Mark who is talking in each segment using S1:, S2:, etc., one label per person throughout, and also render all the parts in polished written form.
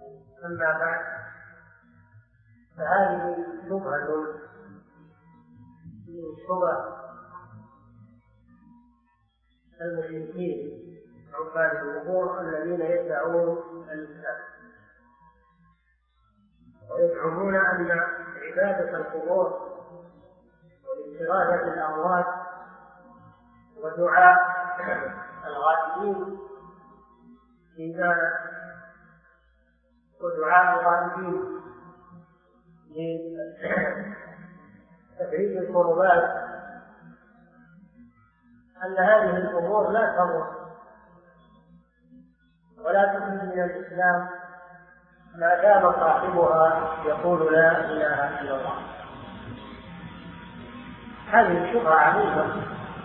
S1: أما بعد، فهذه شبهة من شبه المشركين عباد القبور الذين يدعون الإسلام ويزعمون أن عبادة القبور والاستغاثة بالأموات ودعاء الغائبين لتفريج الكربات، أن هذه الأمور لا تضر ولا تخرج من الإسلام ما دام صاحبها يقول لا إله إلا الله. هذه شبهة عظيمة،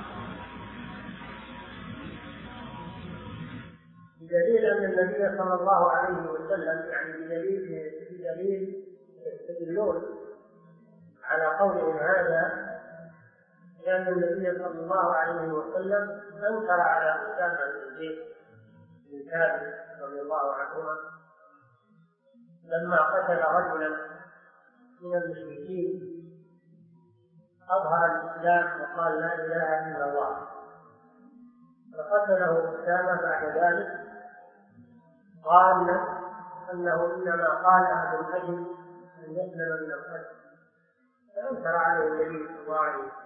S1: بدليل أن النبي صلى الله عليه وسلم بدليل يستدلون على قولهم هذا، لأن النبي صلى الله عليه وسلم أنكر على أسامة بن زيد بن ثابت رضي الله عنهما لما قتل رجلا من المشركين أظهر الإسلام وقال لا إله إلا الله، فقتله أسامة بعد ذلك، قال أنه إنما قالها من أجل أن يسلم من القتل، فأنكر عليه النبي صلى الله عليه وسلم.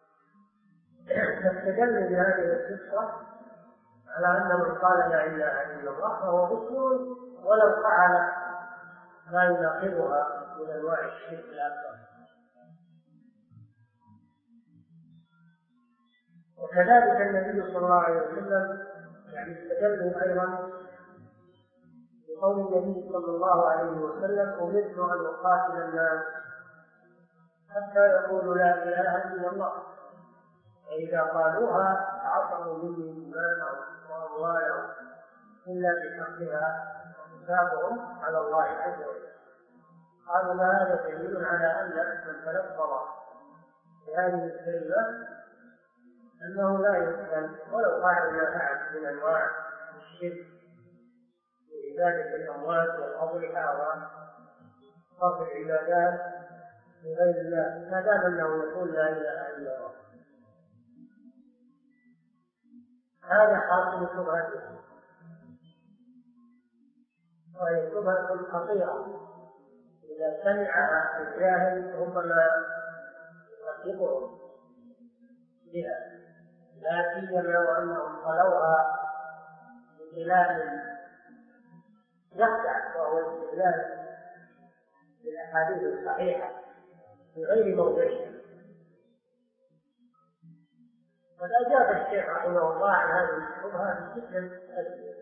S1: فاستدل بهذه القصة على أن من قال لا إله إلا الله فهو مسلم ولو فعل ما يناقضها من أنواع الشرك الأكبر. وكذلك النبي صلى الله عليه وسلم استدلوا أيضا بقول النبي صلى الله عليه وسلم: أمرت أن أقاتل الناس حتى يقولوا لا إله إلا الله، فإذا قالوها عصموا مني دماءهم وأموالهم إلا بحقها وحسابهم على الله عز وجل. قالوا ما هذا دليل على أن من تلفظ بهذه الكلمة أنه لا يقتل ولو فعل ما فعل من أنواع الشرك وعبادة الأموات والأضرحة وصرف العبادات لغير الله، ما دام أنه يقول لا إله إلا الله. هذا حاصل شبهته، وهي شبهة خطيرة إذا سمعها الجاهل ربما يصدقه بها، لا سيما وأنهم خلوها بخلاف يخدع وهو الاستدلال بالأحاديث الصحيحة في غير موضعها. قد أجاب الشيخ رحمه الله عن هذه الشبهة بشكل أسئلة.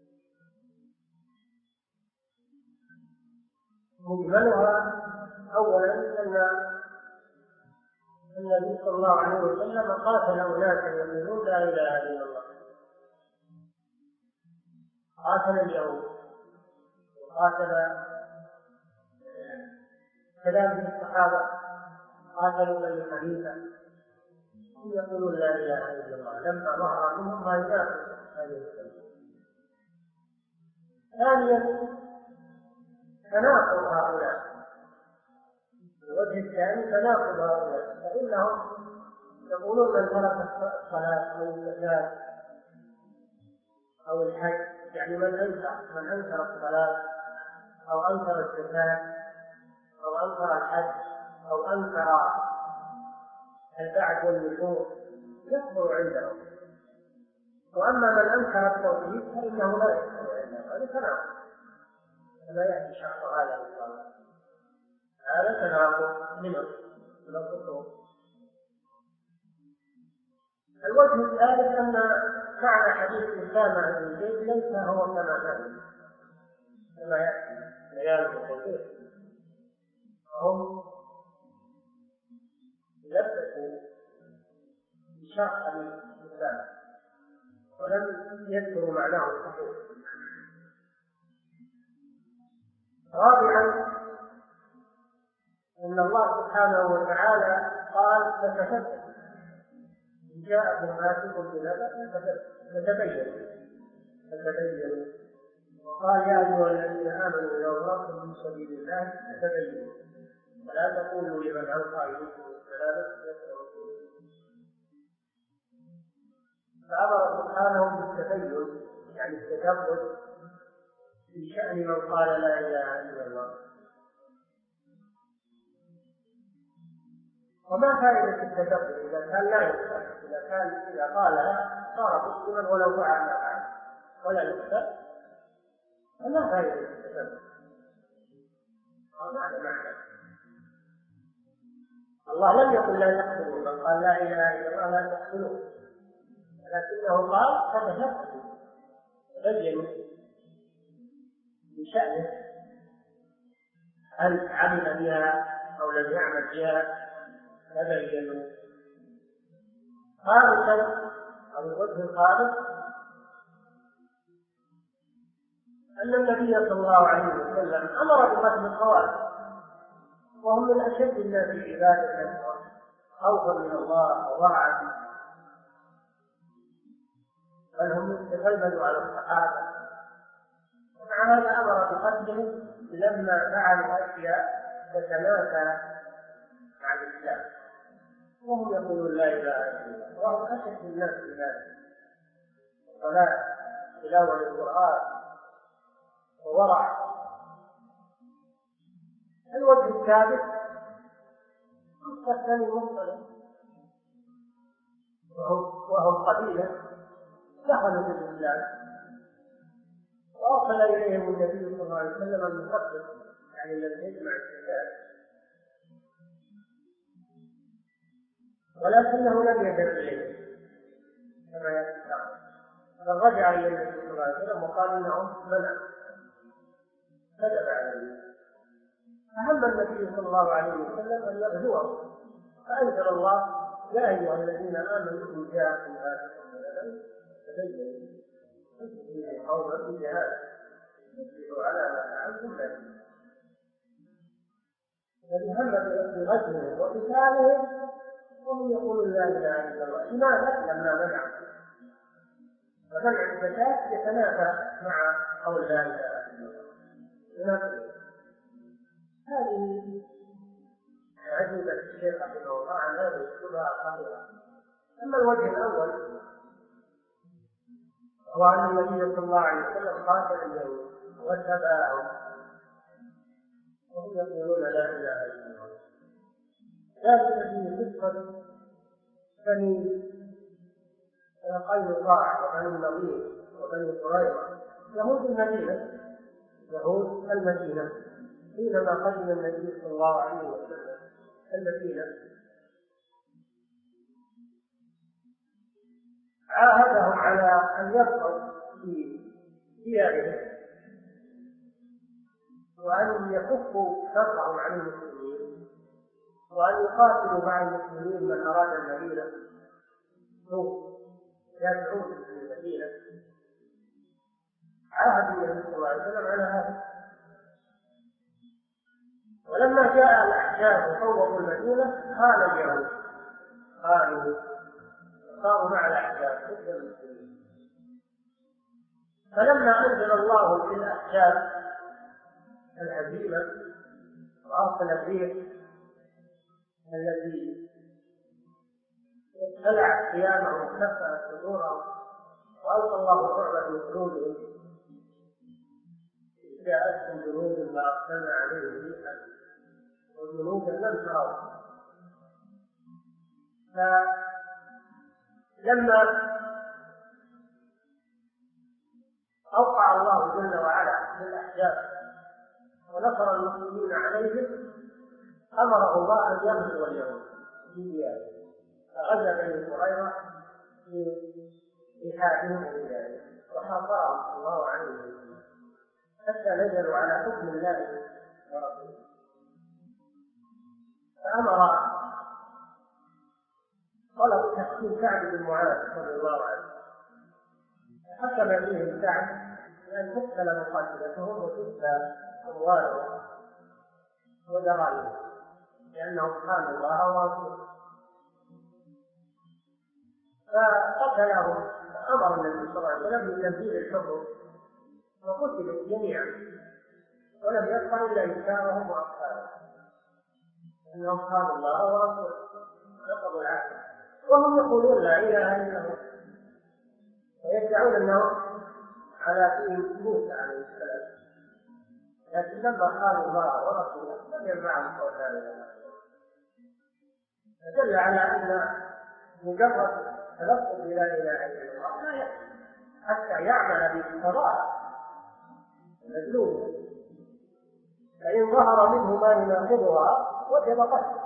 S1: مجملها أولا أن النبي صلى الله عليه وسلم قاتل أناسا يقولون لا إله إلا الله، قاتل اليهود وقاتل كذلك الصحابة، قاتلوا بني حنيفة يقولون لا إله إلا الله لما ظهر منهم ما ينافق هذه الكلمة. ثانيا تناقض هؤلاء، الوجه الثاني تناقض هؤلاء، فإنهم يقولون من ترك الصلاة أو الزكاة أو الحج، يعني من أنكر الصلاة أو أنكر الزكاة أو أنكر الحج أو أنكر البعث والنشور يكفر عندهم، وأما من أنكر التوحيد فإنه لا يكفر عندهم. هذا تناقض، فلا يأتي شرط هذا بالصلاة، هذا تناقض منه من الخطوط. الوجه الثالث أن معنى حديث أسامة بن زيد ليس هو كما يأتي بيان الخطوط، هم لبسوا بشرح حديث أسامة ولم يذكروا معناه الصحيح. رابعا أن الله سبحانه وتعالى قال: فتفتت إن جاءكم فاسق بنبأ فتبينوا، وقال يا أيها الذين آمنوا إذا ضربتم في سبيل الله فتبينوا ولا تقولوا لمن ألقى إليكم السلام لست مسلما. فأمر سبحانه بالتبين يعني التثبت في شأن من قال لا إله إلا الله. وما فائدة التثبت إذا كان لا يقبل؟ إذا قالها صار مسلما ولو فعل ما فعل ولا يقبل، فما فائدة التثبت؟ هذا معنى الله لم يقل لا يقتلوا، من قال لا اله الا الله لا تقتلوه، لكنه قال فتثبتوا تبينوا بشأنه هل عمل بها او لم يعمل بها، تبينوا. خامسا او الوجه الخامس ان النبي صلى الله عليه وسلم امر بقتل الخوارج، وهم من أشد الناس عبادة خوفا من الله وورعا، بل هم يتغلبوا على الصحابة، ومع هذا أمر بقتلهم لما فعلوا أشياء تتنافى مع الإسلام وهم يقولون لا إله إلا الله، وهم أشد الناس عبادة الصلاة تلاوة القرآن وورع. الوجه الثالث قصة بني مصطلح، وهم قبيلة دخلوا في الإسلام وأرسل إليهم النبي صلى الله عليه وسلم المقدس يعني الذي يجمع الكتاب، ولكنه لم يذهب إليهم كما يأتي، فرجع إلى النبي صلى الله عليه وسلم وقال إنهم منعوا، كذب عليه. فهم النبي صلى الله عليه وسلم أن يغزوهم، فأنزل الله يا أيها الذين آمنوا إن جاءكم فاسق بنبأ فتبينوا قوما بجهالة تصبحوا على ما فعلتم نادمين. فهم بغزوهم وقتالهم وهم يقولون لا إله إلا الله. لماذا؟ لما منعوا، فمنع الزكاة يتنافى مع قول لا إله إلا الله. هذه عجيبة الشيخ رحمه الله عن هذه الشبهة الخطيرة. أما الوجه الأول هو أن النبي صلى الله عليه وسلم قاتل اليهود واتبعهم وهم يقولون لا إله إلا الله. ذلك في قصة بني قينقاع وبني النضير وبني قريظة يهود المدينة حينما قدم النبي صلى الله عليه وسلم المدينة عاهدهم على أن يبقوا في ديارهم وأن يكفوا شرهم عن المسلمين وأن يقاتلوا مع المسلمين من أراد المدينة يدعون في المدينة. عاهد النبي صلى الله عليه وسلم على هذا، ولما جاء الأحزاب وصوبوا المدينة هان اليهود صاروا مع الأحزاب ضد المسلمين. فلما أنزل الله في الأحزاب الهزيمة وأرسل الريح الذي خلع ثيابهم وكسرت صدورهم وألقى الله الرعب في قلوبهم، جاءتهم جنود ما أرسلنا عليهم ريحا وجنودا لم تروها. فلما أوقع الله جل وعلا بالأحزاب ونصر المسلمين عليهم أمره الله أن يغزو اليهود في ديارهم، فغزا بني قريظة في إيحائهم إلى وحاصرهم الله عليه وسلم حتى نزلوا على حكم الله ورسوله. فأمر طلب تحكيم سعد بن معاذ رضي الله عنه، فحكم فيهم سعد بأن تقتل مقاتلتهم وتؤتى أموالهم ودراهمهم لأنهم خانوا الله ورسوله، فقتلهم. فأمر النبي صلى الله عليه وسلم بتنفيذ الحكم وقتلوا جميعا ولم يبق إلا نساءهم وأطفالهم أنهم خانوا الله ورسوله نقضوا العهد وهم يقولون لا إله إلا الله ويدعون أنهم على دين موسى عليه السلام، لكن لما خانوا الله ورسوله لم ينفعهم قول لا إله إلا الله. فدل على أن مجرد تلفظ لا إله إلا الله لا يكفي حتى يعمل بمقتضاها مدلول، فإن ظهر منه ما يناقضها وجب قتله.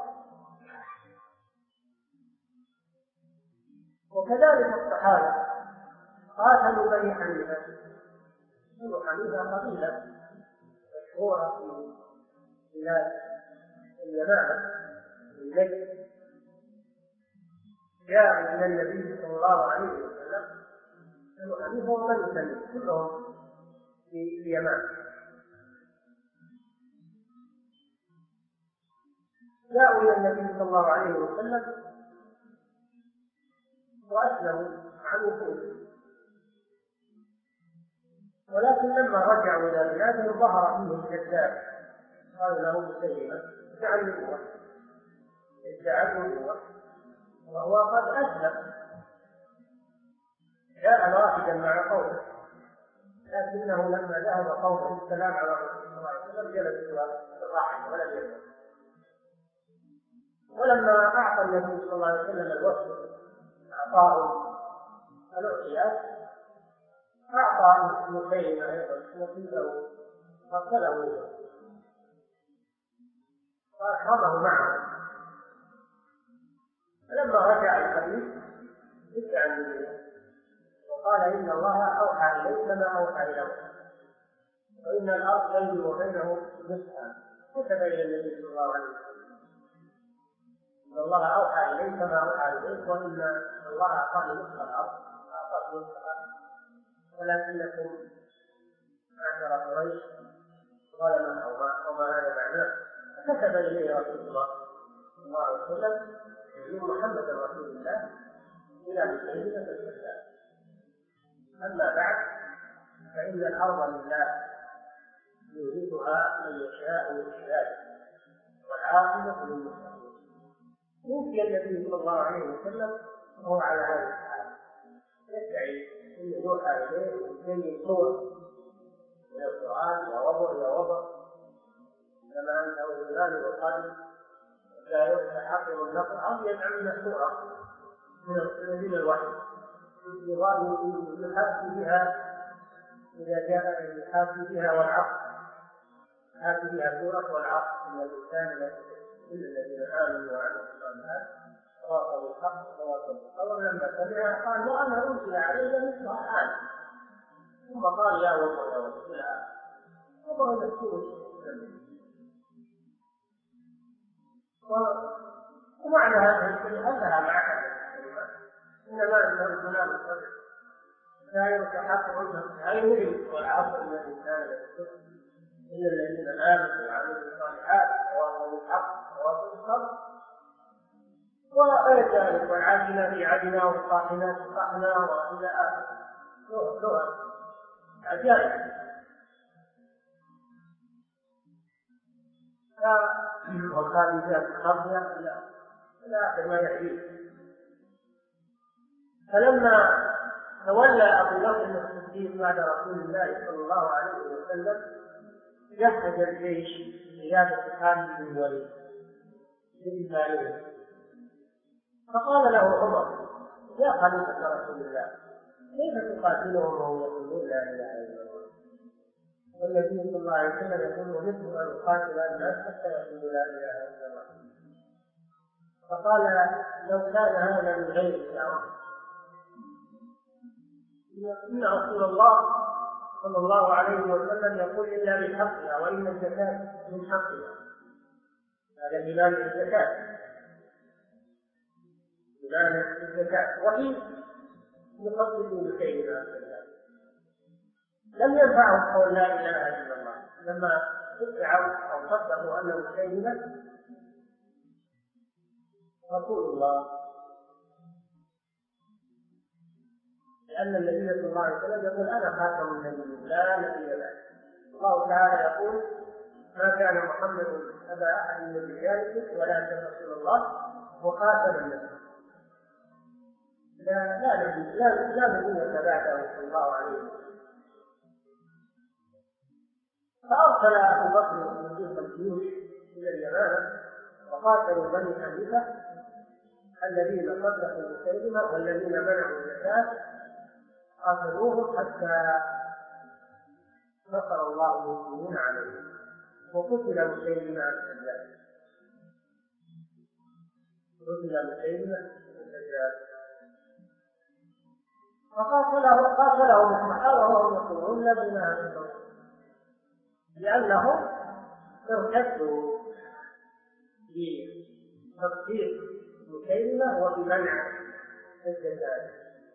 S1: وكذلك الصحابة قاتلوا بني حنيفة. بنو حنيفة قبيلة مشهورة في بلاد اليمامة والنجد، جاءوا إلى النبي صلى الله عليه وسلم بنو حنيفة وبنو تميم كلهم في اليمامة، جاءوا إلى النبي صلى الله عليه وسلم وأسلموا عن وصوله، ولكن لما رجعوا إلى بلادهم ظهر فيهم كذاب قال له مسيلمة ادعى النبوة، ادعى النبوة وهو قد أسلم، جاء رافدا مع قومه، لكنه لما ذهب قومه السلام على رسول الله صلى الله عليه وسلم جلس وراح ولم يسلم. ولما أعطى النبي صلى الله عليه وسلم الوصف أعطاه الأعطيات، أعطى مسيلمة أيضا نصيبه قتله وأكرمه معه. فلما رجع الخليل ادعى النبوة وقال إن الله أوحى إليك ما أوحى إليه وإن الأرض بيني وبينه نصفا، كتب إلى النبي صلى الله عليه وسلم إن الله أوحى إليك ما أوحى إليك وإن الله أعطاني نصف الأرض أعطاك نصفها ولكنكم معشر قريش ظلمه وما هذا معناه. فكتب إليه رسول الله صلى الله عليه وسلم من محمد رسول الله إلى مسيلمة الكذاب. أما بعد فإن الأرض لله يورثها من يشاء من عباده والعاقبة للمتقين. توفي النبي صلى الله عليه وسلم وهو على هذا الحال، يدعي أن يوحى إليه ويجي صور من القرآن يا وضع كما أنه الإيمان والقلب لا يستحق النقل أو يجعل مسوعة من الوحي يحاكي بها إذا جاء يحاكي بها والعقل، يحاكي بها سورة والعقل من الإنسان إلا الذين آمنوا وعملوا الصالحات تواصوا بالحق وتواصوا بالصبر. لما سمعها قال وأنا أنزل علي مثلها الآن، ثم قال يا وضع يا وضع وضع نفسه. ومعنى هذه الكلمة أنها مع الكلمات إنما أنه الكلام الصدق لا يتحقق عنه أي نعم والعصر من الإنسان يكتب إلا الذين آمنوا وعملوا الصالحات وواصلوا بالحق وواصلوا بالصبر وغير ذلك والعاجلة في عدنا والصاحنات صحنا وإلى آخره لغة عجائب. والخارجات خرجة إلى آخر ما يحييه. فلما تولى أبو بكر الصديق بعد رسول الله صلى الله عليه وسلم جهز الجيش قيادة خالد بن الوليد بن مالك، فقال له عمر يا خليفة رسول الله كيف تقاتلهم وهم يقولون لا إله إلا الله والنبي صلى الله عليه وسلم يقول ومثل أن يقاتل الناس حتى يقولوا لا إله إلا الله؟ فقال لو كان هذا من غير الدعوة إن رسول الله صلى الله عليه وسلم يقول إلا بحقها وإن الزكاة من حقها. هذا إيمان الزكاة، إيمان الزكاة وحين يقدموا بكلمة لم ينفعهم قول لا إله إلا الله لما ادعوا أو صدقوا أنه كلمة رسول الله، لأن النبي صلى الله عليه وسلم يقول أنا خاتم النبيين لا نبي بعد. الله تعالى يقول ما كان محمد أبا أحد من رجالكم ولكن رسول الله وخاتم النبيين. لا نبي بعده صلى الله عليه وسلم. فأرسل أبو بكر الصديق الجيوش إلى اليمامة وقاتلوا بني حنيفة الذين صدقوا مسيلمة والذين منعوا الزكاة، قاتلوهم حتى نصر الله المسلمين عليهم وقتل مسيلمة الدجال. فقاتلهم الصحابة وهم يقولون لبنا هذا لأنهم ارتدوا بتصديق مسيلمة وبمنع الزكاة.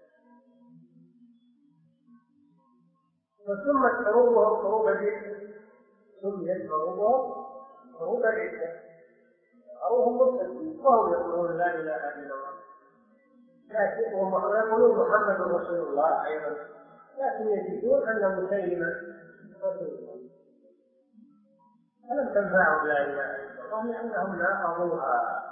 S1: فسمت حروبهم حروب الردة، سميت حروبهم حروب الردة، حروبهم مرتدين وهم يقولون لا إله إلا الله، لكن هم يقولون محمد رسول الله أيضا، لكن يجدون أن مسيلمة رسول الله. فلم تنفعهم لا إله إلا الله لأنهم ناقضوها.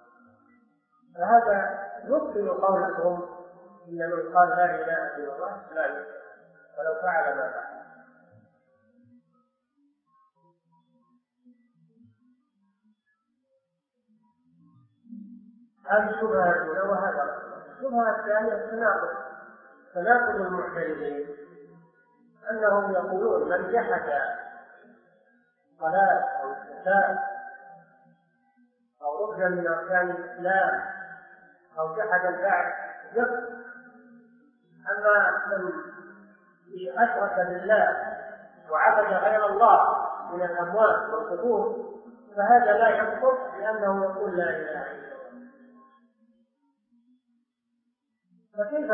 S1: فهذا يبطل قولهم إن من قال لا إله إلا الله لا يؤمن ولو فعل ما فعل. هذه الشبهة الأولى. وهذا الشبهة الثانية تناقض المعترضين، أنهم يقولون من جحد صلاة أو زكاة أو ركنا من أركان الإسلام أو جحد البعث يكفر. أما من أشرك بالله وعبد غير الله من الأموات والقبور فهذا لا يكفر لأنه يقول لا إله إلا الله. فكيف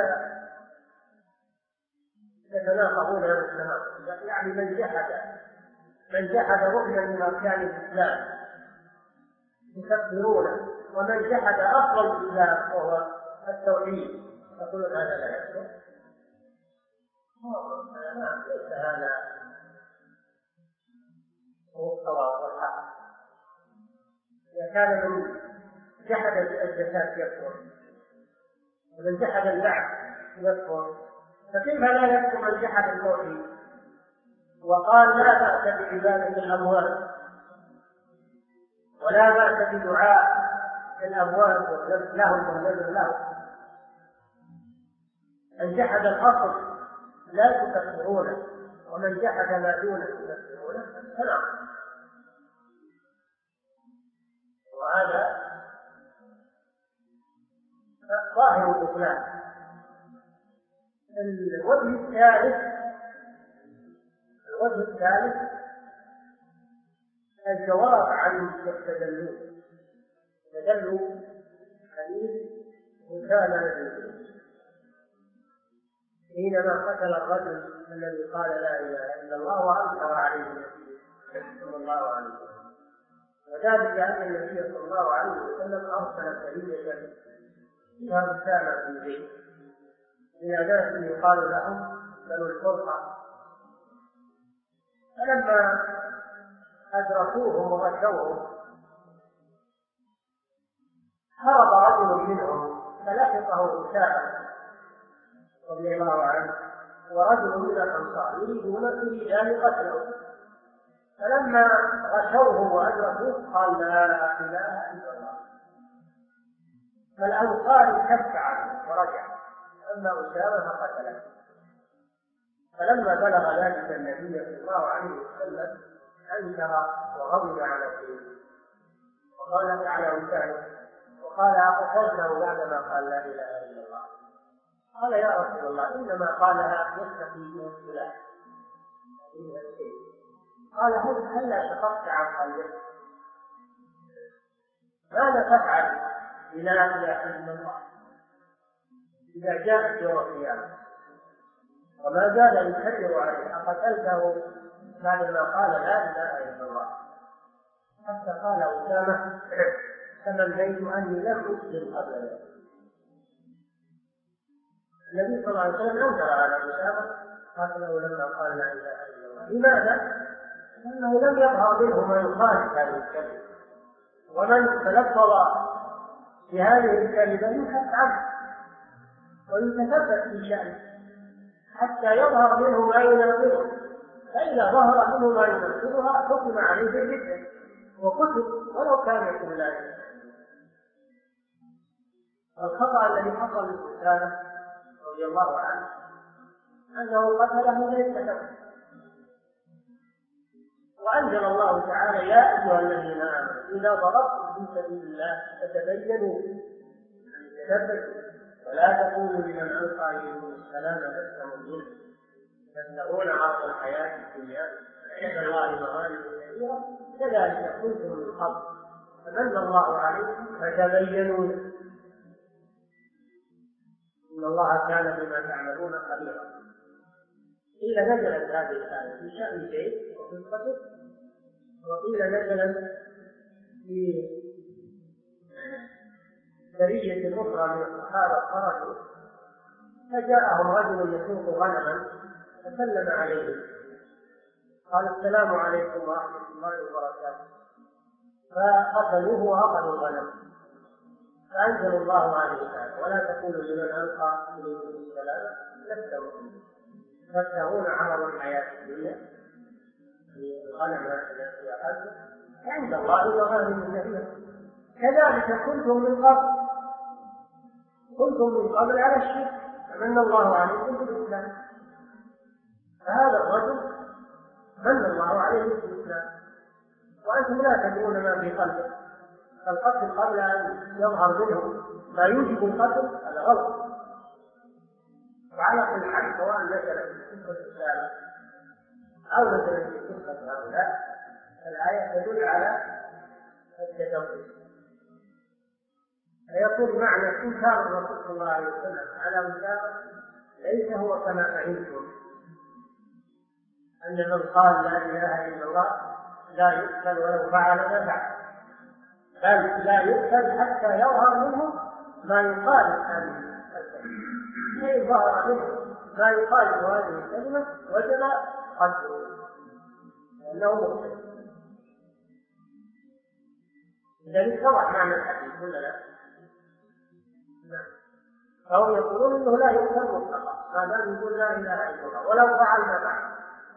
S1: يتناقضون هذا التناقض؟ يعني من جحد ركنا من أركان الإسلام يكفرونه، ومن جحد أصل الإسلام وهو التوحيد يقولون هذا لا يكفر. ليس هذا هو الصواب والحق. إذا كان من جحد الزكاة يكفر ومن جحد البعث يكفر، فكيف لا يكفر من جحد التوحيد وقال لا بأس بعبادة الأموات ولا بأس بدعاء الأموات والذبح لهم والنذر لهم؟ من جحد الأصل لا تكفرونه، ومن جحد ما دونه تكفرونه. فنعم. وهذا ظاهر الإسلام. الوجه الثالث الجواب عن التدلل. تدلل حديث وكان حينما قتل الرجل الذي قال لا اله الا الله وانكر عليه النبي صلى الله عليه وسلم، وذلك ان النبي صلى الله عليه وسلم ارسل سريه فيها رساله في زيد الى ناس يقال لهم بنو الفرقه. فلما أدركوهم وغشوهم هرب رجل منهم فلحقه أسامة رضي الله عنه ورجل من الأنصار يريدان قتله. فلما غشوه وأدركوه قال لا إله إلا الله. فالأنصار كف عنه ورجع، أما أسامة فقتله. فلما بلغ ذلك النبي صلى الله عليه وسلم أنكر وغضب على فيه وقال على وسامة وقال أقتلته بعدما قال لا إله إلا الله. قال يا رسول الله إنما قالها يستحي من السلاح. قال هل شققت عن قلبك؟ ماذا تفعل بلا إله إلا الله إذا جاءت يوم القيامة؟ وما زال يكرر عليه أقتلته بعدما قال لا إله إلا الله، حتى قال أسامة تمنيت أني لم أسلم قبل ذلك. النبي صلى الله عليه وسلم أنكر على أسامة قتله لما قال لا إله إلا الله. لماذا؟ لأنه لم يظهر منه ما يخالف هذه الكلمة، ومن تلفظ بهذه الكلمة يبحث عنه ويتثبت في شأنه حتى يظهر منه ما يناقضه، فإذا ظهر منه ما يناقضها حكم عليه بالردة وقتل ولو كان يقول لا إله. الخطأ الذي حصل لأسامة رضي الله عنه أنه قتله ليس له، وأنزل الله تعالى يا أيها الذين آمنوا إذا ضربتم في سبيل الله فتبينوا تثبتوا ولا تقولوا لمن ألقى إليكم السلام لست مؤمنا تبتغون عرض الحياة الدنيا عند الله مغانم كثيرة كذلك كنتم من قبل فمن الله عليكم فتبينوا إن الله كان بما تعملون خبيرا. قيل نزلت هذه الآية في شأن زيد وفي القتل، وقيل نزلت في سرية أخرى من الصحابة خرجوا فجاءهم رجل يسوق غنما فسلم عليه قال السلام عليكم ورحمة الله وبركاته، فقتلوه وأخذوا الغنم. فأنزل الله عليه الآية ولا تقولوا لمن ألقى إليكم السلام لست مؤمنا تبتغون عرض الحياة الدنيا الغنم التي أخذت عند الله مغانم كثيرة كذلك كنتم من قبل على الشرك فمن الله عليكم بالإسلام. فهذا الرجل من الله عليه بالإسلام وأنتم لا تدرون ما في قلبه، فالقتل قبل أن يظهر منه ما يوجب القتل هذا غلط. وعلى كل حال سواء نزلت في قصة السابق أو نزلت في قصة هؤلاء الآية تدل على التدبر. فيكون معنى إنكار الرسول صلى الله عليه وسلم على أسامة ليس هو كما فهمتم أن من قال لا إله إلا الله لا يقتل ولو فعل ما فعل، بل لا يقتل حتى يظهر منه ما يخالف هذه الكلمة. فإن ظهر منه ما يخالف هذه الكلمة وجب قتله لأنه مقتل. إذا اتضح معنى الحديث ولا لا؟ فهم يقولون انه لا يقتل مطلقا ما دام يقول لا اله الا الله ولو فعل ما فعل،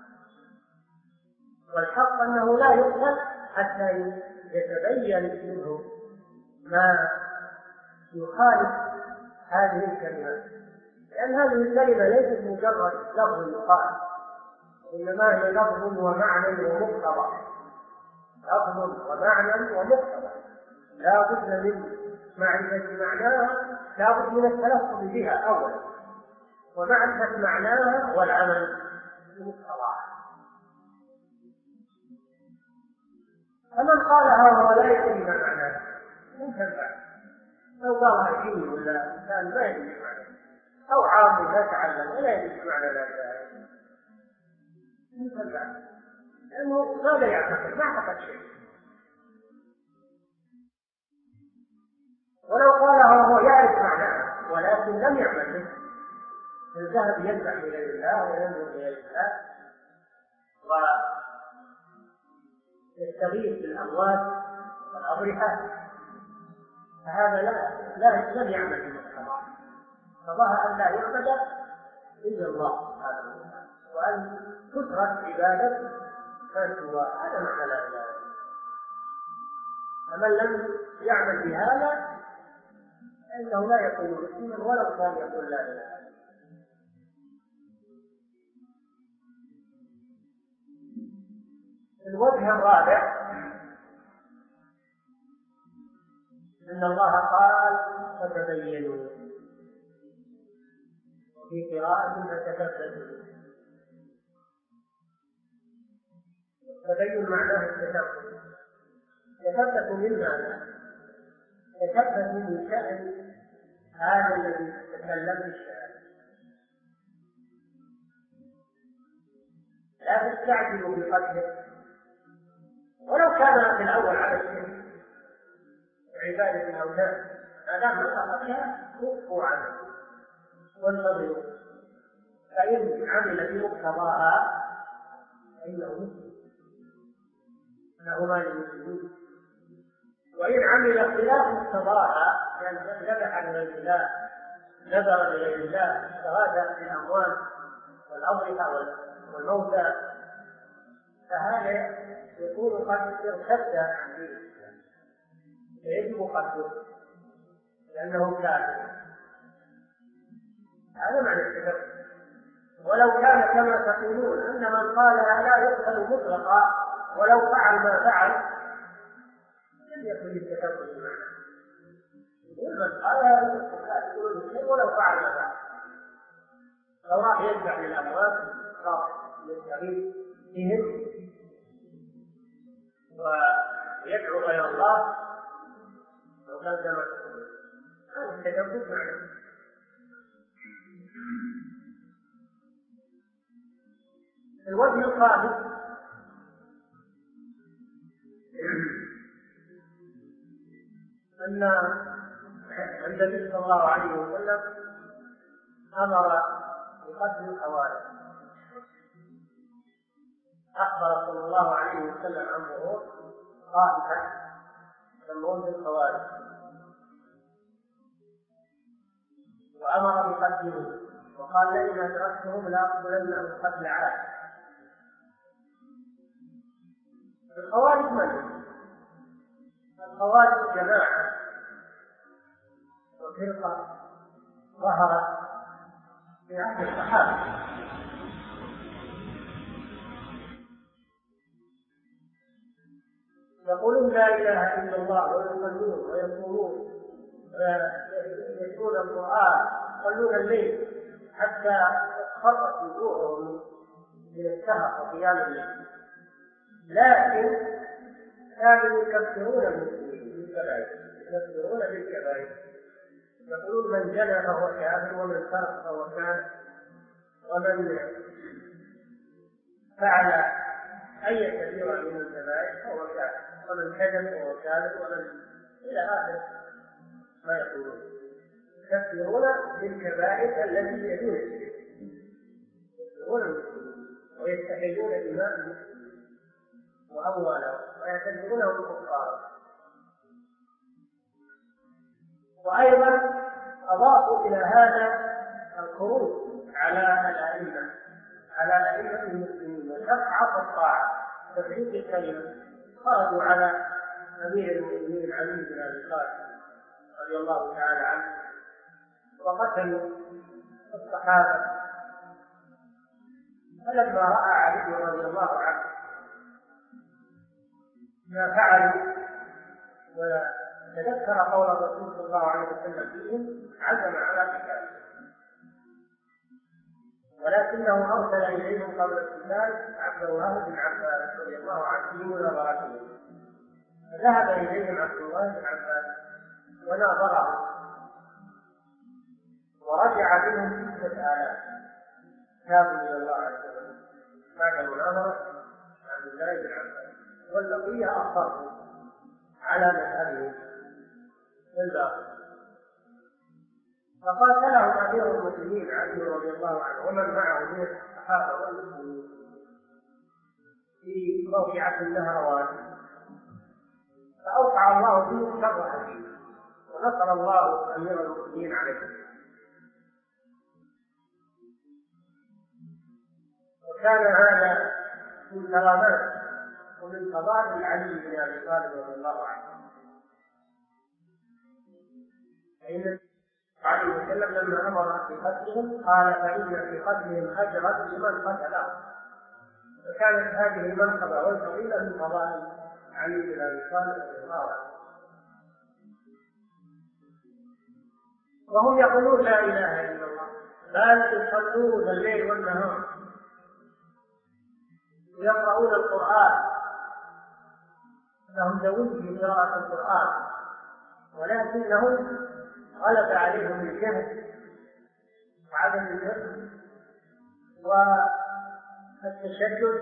S1: والحق انه لا يقتل حتى يتبين منه ما يخالف هذه الكلمات، لان هذه الكلمه ليست مجرد لفظ يقال انما هي لفظ ومعنى ومقتضى، لفظ ومعنى ومقتضى لا بد من معرفة معناها، لا بد من التلفظ بها أولا ومعرفة معناها والعمل بمقتضاها. فمن قالها وهو لا يدري ما معناها ينتفع، لو قالها جن ولا كان ما يدري معناها أو عاصي لا تعلم ولا يدري معنى لا إله إلا الله ينتفع، لأنه ماذا يعتقد؟ ما اعتقد شيء. ولو قالها وهو يعرف معناها ولكن لم يعمل به، الذهب يذبح إلى الله وينظر إلى الله ويستغيث بالأموات والأضرحة، فهذا لم يعمل بالمقتضى، فظهر أن لا يعبد إلا الله سبحانه وتعالى وأن تترك عبادة من سوى، هذا معنى لا إله إلا الله. فمن لم يعمل بهذا فإنه لا يكون مسلما ولو كان يقول لا إله إلا الله. الوجه الرابع أن الله قال فتبينوا، في قراءة فتثبتوا. تبين معناه التثبت، تثبتوا من ماذا؟ تثبتوا من شأن هذا الذي تكلم بالشهادة، لا تستعجلوا بقتله ولو كان في الأول على الشرك وعبادة الأوثان، ما دام نطق بها كفوا عنه وانتظروا، فإن عمل بمقتضاها فإنه مسلم، أنهما للمسلمين. وإن عمل خلاف مقتضاها كان ذبح لغير الله، نذر لغير الله، استغاث بالأموال والأضرحة والموتى، فهذا يكون قد ارتد عن دين الإسلام فيجب قتله لأنه كافر. هذا معنى التكفر. ولو كان كما تقولون أن من قالها لا يقتل مطلقا ولو فعل ما فعل لم يكن التكفر بمعنى، يقول من قالها لا يقول شيء ولو فعل ما فعل. لو راح يدفع للأموات راح يستغيث بهم ويدعو غير الله لو كان كما تقولون هذا التكفر معنى. الوجه الخامس أن النبي صلى الله عليه وسلم أمر بقتل الخوارج. أخبر صلى الله عليه وسلم عن ظهور طائفة يسمون بالخوارج وأمر بقتلهم، وقال لئن أدركتهم لأقتلنهم قتل عاد. الخوارج من؟ الخوارج جماعة وفرقة ظهرت في عهد الصحابة، يقولون لا إله إلا الله ويصلون ويصومون ويتلون القرآن يصلون الليل حتى تخرج وجوههم من السهر وقيام الليل، لكن كانوا يكفرون المسلمين بالكبائر، يكفرون بالكبائر، يقولون من جنى فهو كافر ومن سرق فهو كافر ومن فعل أي كبيرة من الكبائر فهو كافر ومن كذب فهو كافر ومن إلى آخر ما يقولون. يكفرون بالكبائر التي يدون الشرك، يكفرون المسلمين ويستحلون دماء المسلمين وأموالهم ويعتبرونه الكفار. وأيضا أضافوا إلى هذا الخروج على الأئمة، على أئمة المسلمين وشرع الطاعة تفريق الكلمة. خرجوا على أمير المؤمنين علي بن أبي طالب رضي الله تعالى عنه وقتلوا الصحابة. فلما رأى علي رضي الله عنه ما فعلوا وتذكر قول الرسول صلى الله عليه وسلم فيهم عزم على قتالهم، ولكنه أرسل إليهم قبل القتال عبد الله بن عباس رضي الله عنه في مناظرته، فذهب إليهم عبد الله بن عباس وناظره ورجع منهم 6,000 تابوا إلى الله عز وجل بعد مناظرة عبد الله بن عباس، والبقية أصروا على مذهبهم الباطل. فقاتلهم أمير المسلمين علي رضي الله عنه ومن معه من الصحابة والمسلمين في موقعة النهروان، فأوقع الله فيه شر حديث ونصر الله أمير المسلمين عليه. وكان هذا من كرامات ومن فضائل علي بن أبي طالب رضي الله عنه. فإن عليه وسلم لما أمر بقتلهم قال فإن في قتلهم أجرا لمن قتلهم، فكانت هذه المنقبة والفضيلة من فضائل علي بن أبي طالب رضي الله عنه. وهم يقولون لا إله إلا الله، بل يصلون الليل والنهار ويقرؤون القرآن، لهم زوج في قراءة القرآن، ولكنهم غلب عليهم الجهل وعدم الفقه والتشدد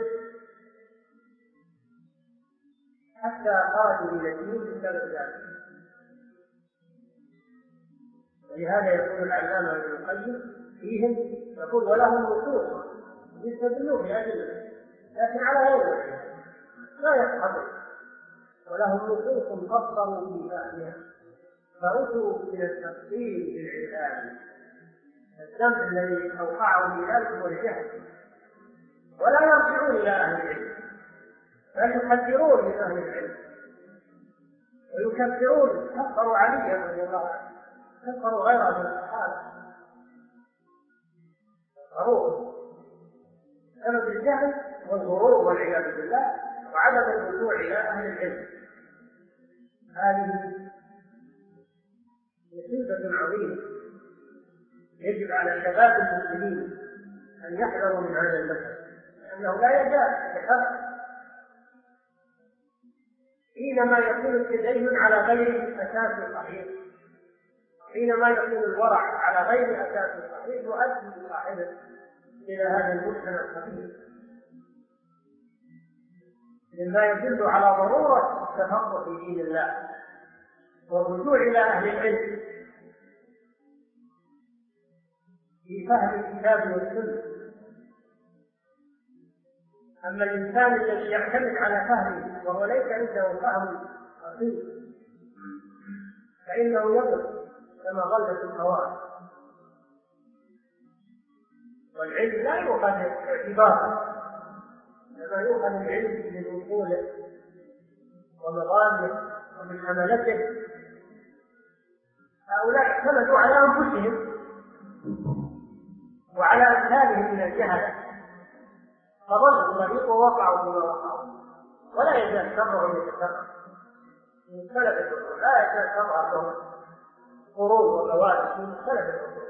S1: حتى خرجوا من الدين بسبب ذلك. ولهذا يقول العلامة ابن القيم فيهم يقول ولهم نصوص يستدلون بأدلة، لكن على غير لا يفهمون، ولهم نصوص فصلوا في فهمها فأتوا إلى التفصيل في العلم. الذنب الذي أوقعه في ذلك هو الجهل، ولا يرجعون إلى أهل العلم بل يحذرون من أهل العلم ويكفرون. كفروا عليا رضي الله عنه، كفروا غيره من الصحابة، كفروه بسبب الجهل والغرور والعياذ بالله وعدم الرجوع إلى أهل العلم. هذه مصيبة عظيمة يجب على شباب المسلمين أن يحذروا من هذا المذهب، لأنه لا يزال يتحرك حينما يكون التدين على غير أساس صحيح، حينما يكون الورع على غير أساس صحيح يؤدي صاحبه إلى هذا المجتمع الخبيث، مما يدل على ضرورة التفقه في دين الله والرجوع إلى أهل العلم في فهم الكتاب والسنة. أما الإنسان الذي يعتمد على فهمه وهو ليس عنده فهم دقيق فإنه يضل كما غلت الخوارج. والعلم لا يؤخذ اعتبارا، كما يؤخذ العلم من أصوله ومظانه ومن عملته. هؤلاء اعتمدوا على أنفسهم وعلى أمثالهم من الجهل فضلوا الطريق ووقعوا فيما وقعوا، ولا يزال شرهم يتكرر من سلف الأصول، لا يزال شرهم قرون وقوارث من سلف الأصول.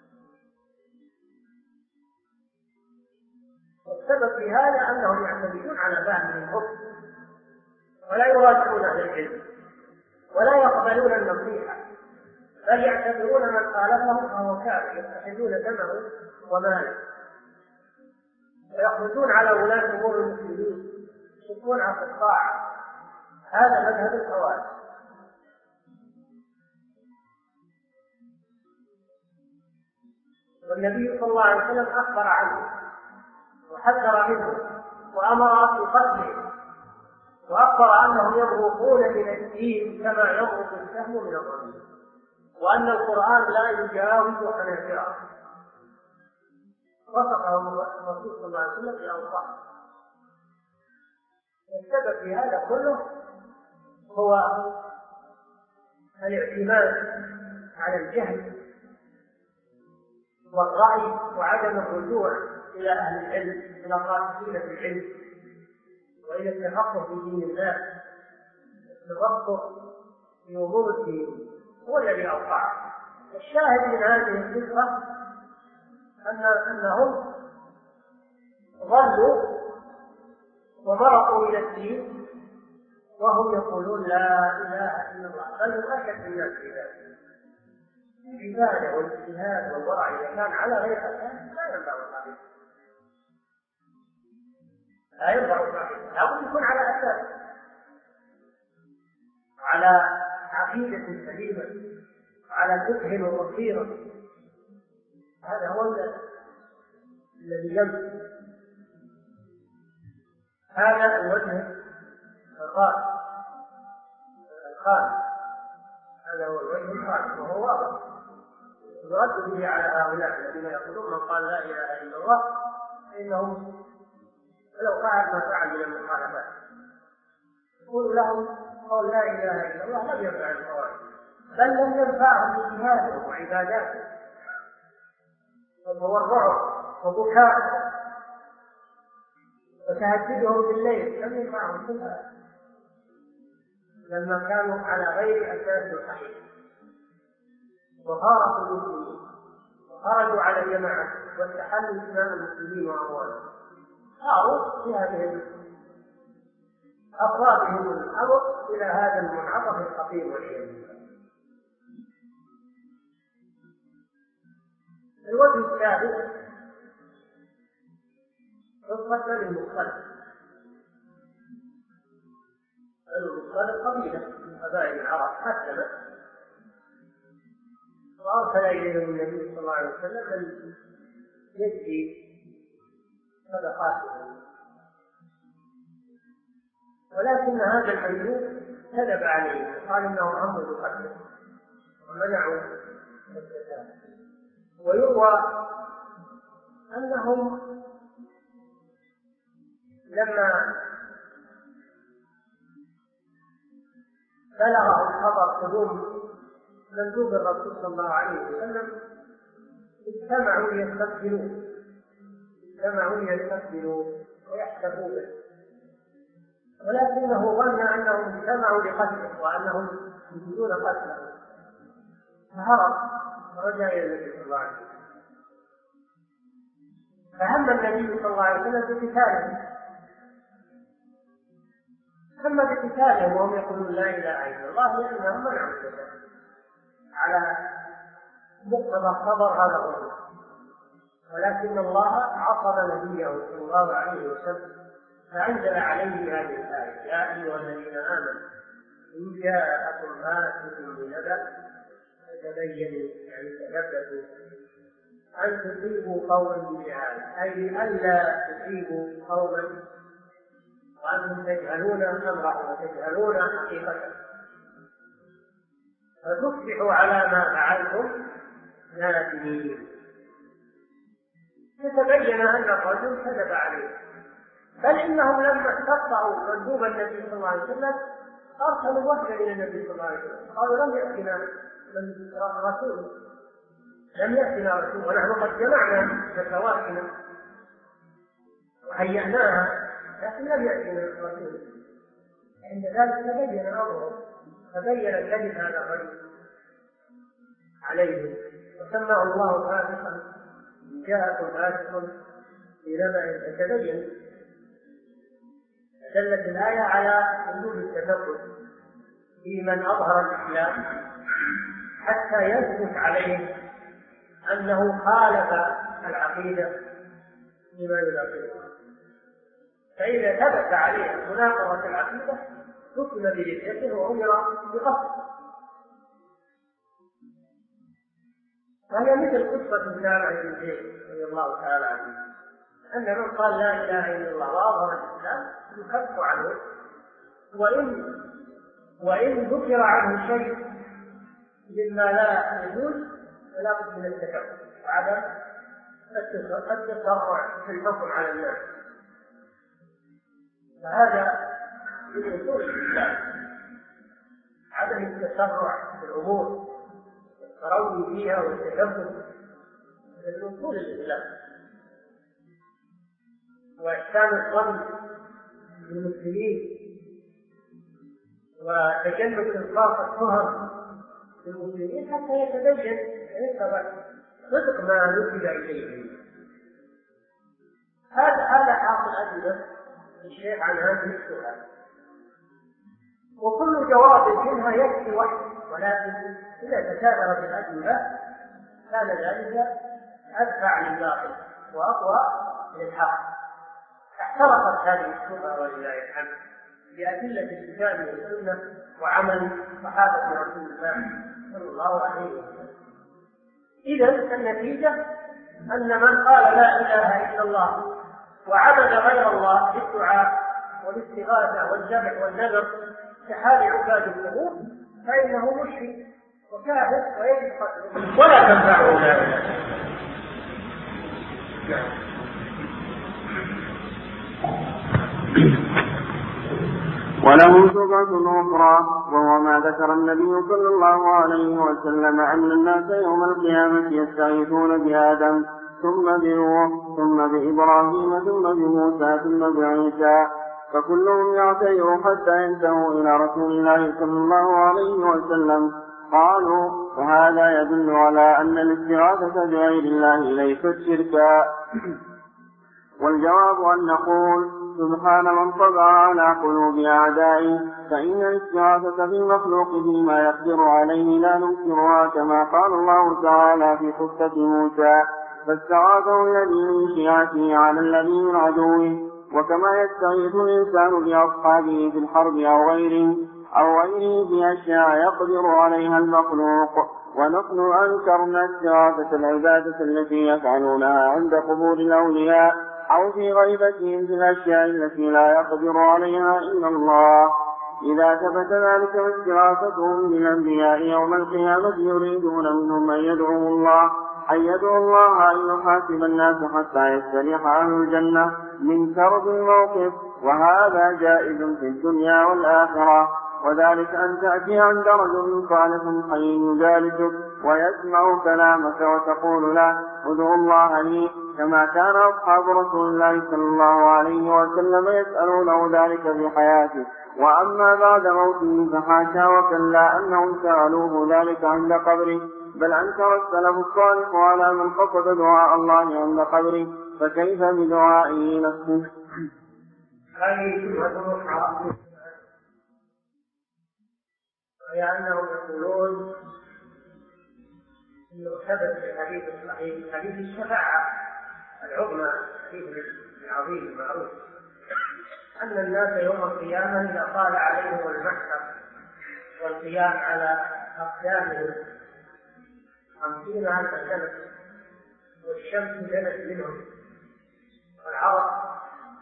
S1: والسبب في هذا أنهم يعتمدون على فهم الحكم ولا يراجعون أهل العلم ولا يقبلون النصيحة، بل يعتبرون من خالفهم فهو كافر، يتخذون دمه وماله ويخرجون على ولاة أمور المسلمين يشكون على الطاعة. هذا مذهب الخوارج. والنبي صلى الله عليه وسلم أخبر عنه وحذر منه وأمر بقتله، وأخبر أنهم يبرقون من الدين كما يبرق السهم من الرمي، وأن القرآن لا يجاوز حناجرهم. وصفه الرسول صلى الله عليه وسلم بأوصافه. السبب في هذا كله هو الاعتماد على الجهل والرأي وعدم الرجوع إلى أهل العلم، إلى الراسخين في العلم وإلى التفقه في دين الله. التفقه في أمور الدين هو الذي أوقعه. الشاهد من هذه القصة أنهم ظلوا ومرقوا إلى الدين وهم يقولون لا إله إلا الله، بل يؤكد الناس في ذلك. العبادة والاجتهاد والورع إذا كان على غير أساس لا ينفع صاحبه، لا ينفع صاحبه، لابد يكون على أساس، على عقيدة سليمة، على فقه وبصيرة. هذا هو الذي ينفع. هذا الوجه الخامس، هذا هو الوجه الخامس وهو واضح يرد به على هؤلاء الذين يقولون من قال لا إله إلا الله فإنه لو فعل ما فعل من المخالفات. يقول لهم قول لا إله إلا الله لم ينفع الخوارج، بل لم ينفعهم جهادهم وعباداتهم وتورعهم وبكاءهم وتهجدهم بالليل، لم ينفعهم شيئا لما كانوا على غير أساس صحيح وفارقوا المسلمين وخرجوا على الجماعة واستحلوا دماء المسلمين وأموالهم، صاروا في هذه أقرابهم الأمر إلى هذا المنعطف الخطير والعياذ بالله. الوجه الثالث قصة المختلف. المختلف قبيلة من قبائل العرب أسلمت وأرسل إليهم النبي صلى الله عليه وسلم من يجزي صدقاتهم، ولكن هذا المندوب كذب عليه وقال إنه أمر بقتله ومنعوا الزكاة. ويروى أنهم لما بلغ الخبر قدوم مندوب الرسول صلى الله عليه وسلم اجتمعوا ليستقبلوا ويحتفوا به، ولكنه ظن أنهم اجتمعوا لقتله وأنهم يريدون قتله، فهرب ورجع إلى النبي صلى الله عليه وسلم. فهم النبي صلى الله عليه وسلم بقتالهم، ثم بقتالهم وهم يقولون لا إله إلا الله لأنهم منعوا الزكاة على مقتضى خبر هذا الرجل. ولكن الله عصم نبيه صلى الله عليه وسلم فأنزل عليه هذه الآية: يا أيها الذين آمنوا إن جاءكم فاسق بنبأ فتبينوا، يعني تثبتوا أن تصيبوا قوما بجهالة، أي ألا تصيبوا قوما وأنتم تجهلون أمره وتجهلون حقيقته فتصبحوا على ما فعلتم نادمين. فتبين أن الرجل كذب عليه، بل إنهم لما استقطعوا مندوب النبي صلى الله عليه وسلم أرسلوا وفدا إلى النبي صلى الله عليه وسلم، قالوا لم يأتنا رسول، ونحن قد جمعنا زكواتنا وهيأناها لكن لم يأتنا رسول. عند ذلك تبين أمره، تبين كذب هذا الرجل عليه، وسماه الله فاسقا. جاءكم فاسق بنبأ فتبين. دلت الآية على وجوب التثبت في من أظهر الإسلام حتى يثبت عليه أنه خالف العقيدة بما يناقضها، فإذا ثبت عليه مناقضة العقيدة حكم بردته وأمر بقتله. وهي مثل قصة أسامة بن زيد رضي الله تعالى عنه، أن من قال لا إله إلا الله وأظهر الإسلام يكف عنه، وإن ذكر عنه شيء مما لا يجوز فلا بد من التكفر وعدم التسرع في الحكم على الناس. فهذا من أصول الإسلام، عدم التسرع في الأمور والتروي فيها والتكبر من أصول الإسلام، وإحسان الظن بالمسلمين وتجنب إنصاف التهم للمسلمين حتى يتبين صدق ما نسب إليه. هذا حاصل أدلة الشيخ عن هذه السؤال، وكل جواب منها يكفي وحده، ولكن إذا تكاثرت الأدلة كان ذلك أدفع للباطل وأقوى للحق. احترقت هذه الشبهة ولله الحمد بأدلة الكتاب والسنة وعمل صحابة رسول الله صلى الله عليه وسلم. إذن النتيجة أن من قال لا إله إلا الله وعبد غير الله بالدعاء والاستغاثة والذبح والنذر كحال عباد القبور فإنه مشرك وكافر ويجب قتله ولا تنفعه لا إله.
S2: وله شبهة أخرى، وهو ما ذكر النبي صلى الله عليه وسلم أن الناس يوم القيامة يستغيثون بآدم ثم بنوح ثم بإبراهيم ثم بموسى ثم بعيسى، فكلهم يعتذر حتى ينتهوا إلى رسول الله صلى الله عليه وسلم. قالوا: فهذا يدل على أن الاستغاثة بغير الله ليست شركا. والجواب أن نقول: سبحان من طبع على قلوب أعدائه، فإن الاستغاثة بالمخلوق فيما يقدر عليه لا ننكرها، كما قال الله تعالى في قصة موسى: فاستغاثه الذي من شيعته على الذي من عدوه. وكما يستغيث الإنسان بأصحابه في الحرب أو غيره بأشياء يقدر عليها المخلوق، ونحن أنكرنا استغاثة العبادة التي يفعلونها عند قبور الأولياء أو في غيبتهم في الأشياء التي لا يقدر عليها إلا الله. إذا ثبت ذلك فاستغاثتهم بالأنبياء يوم القيامة يريدون منهم أن يدعوا الله أن يحاسب الناس حتى يستريح أهل الجنة من كرب الموقف، وهذا جائز في الدنيا والآخرة. وذلك أن تأتي عند رجل صالح حي يجالسك ويسمع كلامك وتقول له ادعو الله لي، كما كان أصحاب رسول الله صلى الله عليه وسلم يسألونه ذلك في حياته، وأما بعد موته فحاشا وكلا أنهم سألوه ذلك عند قبره، بل أنكر السلف الصالح على من قصد دعاء الله عند قبره، فكيف بدعائه نفسه؟
S1: لأنهم يقولون إنه ثبت في الحديث الصحيح حديث الشفاعة العظمى، الحديث العظيم المعروف، أن الناس يوم القيامة إذا طال عليهم المحشر والقيام على أقدامهم 50,000 سنة والشمس جلت منهم والعرق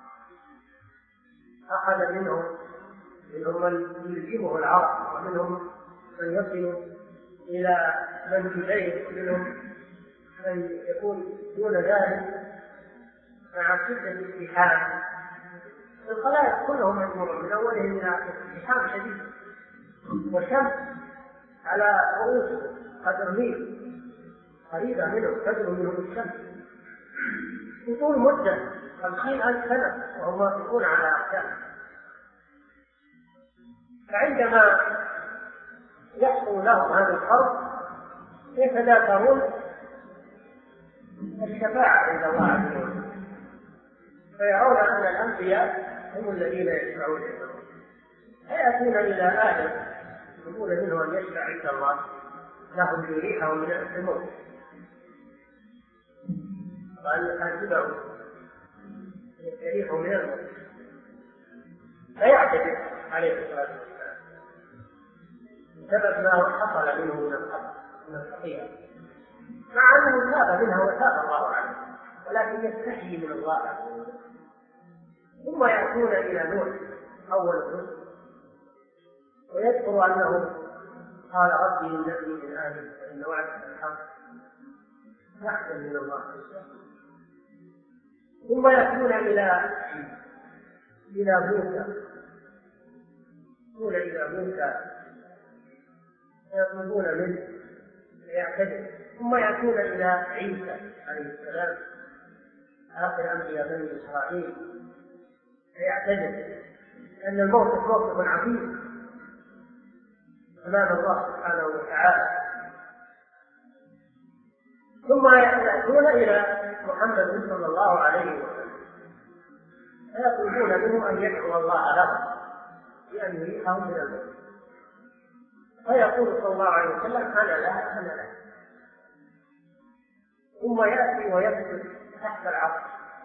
S1: أخذ منهم من يلزمه العرق، ومنهم من يصل إلى منكبيه، ومنهم من يكون دون ذلك مع شدة الازدحام. الخلائق كلهم مجموعون من أولهم إلى ازدحام شديد، والشمس على رؤوسهم قدر ميل قريبة منهم، تدر منهم الشمس في طول مدة 50,000 سنة وهم واقفون على أقدامهم. فعندما يحصل لهم هذا الخوف يتذاكرون الشفاعة عند الله عز وجل، فيرون أن الأنبياء هم الذين يشفعون عند الله، فيأتون إلى آدم يقول منه أن يشفع عند الله لهم يريحهم من الموت وأن يحاسبهم يريحهم من الموت، فيعتذر عليه الصلاة والسلام بسبب ما حصل منه من الخطيئة، مع أنه تاب منها وتاب الله عنه، ولكن يستحيي من الله عز وجل. ثم يأتون إلى نوح أول الرسل ويذكر أنه قال ربي إنني من أهلي فإن وعدك الحق، يحسن من الله. ثم يأتون إلى موسى يطلبون منه فيعتذر. ثم يأتون إلى عيسى عليه السلام آخر أنبياء بني إسرائيل فيعتذر، لأن الموقف موقف عظيم أمام الله سبحانه وتعالى. ثم يأتون إلى محمد صلى الله عليه وسلم فيطلبون منه أن يدعو الله لهم بأن يريحهم من الموت، فيقول صلى الله عليه وسلم أنا لا. ثم يأتي ويسجد تحت العرش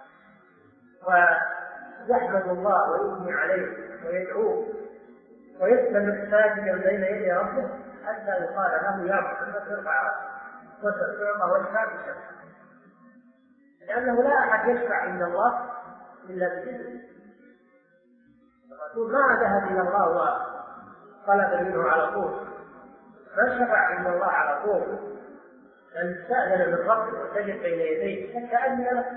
S1: ويحمد الله ويثني عليه ويدعوه ويسلم ساجدا بين يدي ربه حتى يقال له يا محمد ارفع رأسك وتعطى وجهك بشرك، لأنه لا أحد يشفع عند الله إلا بإذنه. الرسول ما ذهب إلى الله وطلب منه على طول، ما شفع عند الله على طول، بل استأذن من ربه وسجد بين يديه حتى أذن له.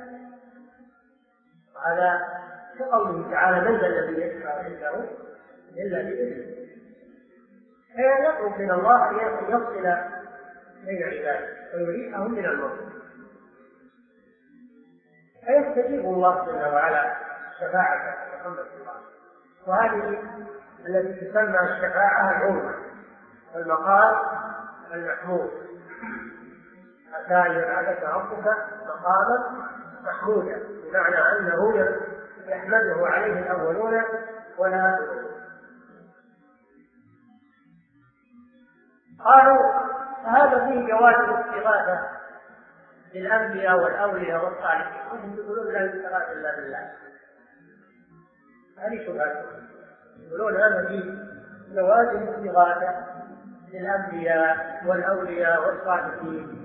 S1: هذا كقوله تعالى من ذا الذي يشفع عنده إلا بإذنه. فيطلب من الله أن يصل بين عباده ويريحهم من الموت، فيستجيب الله جل وعلا شفاعة محمد صلى الله عليه وسلم. وهذه التي تسمى الشفاعة العظمى، المقام المحمود، حتى يبعثك ربك مقاما محمودا، بمعنى أنه يحمده عليه الأولون والآخرون. قالوا فهذا فيه جواز الاستغاثة للأنبياء والأولياء والصالحين، وهم يقولون لا يستغاث إلا بالله. هذه شبهة، يقولون هذا فيه جواز الاستغاثة للأنبياء والأولياء والصالحين.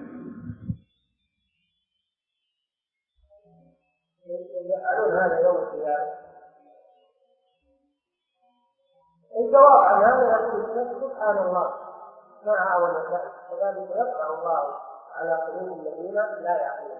S1: يفعلون هذا يوم القيامة. الجواب عن هذا يقول سبحان الله مع ونساء، وذلك يطبع الله على قلوب الذين لا يعقلون.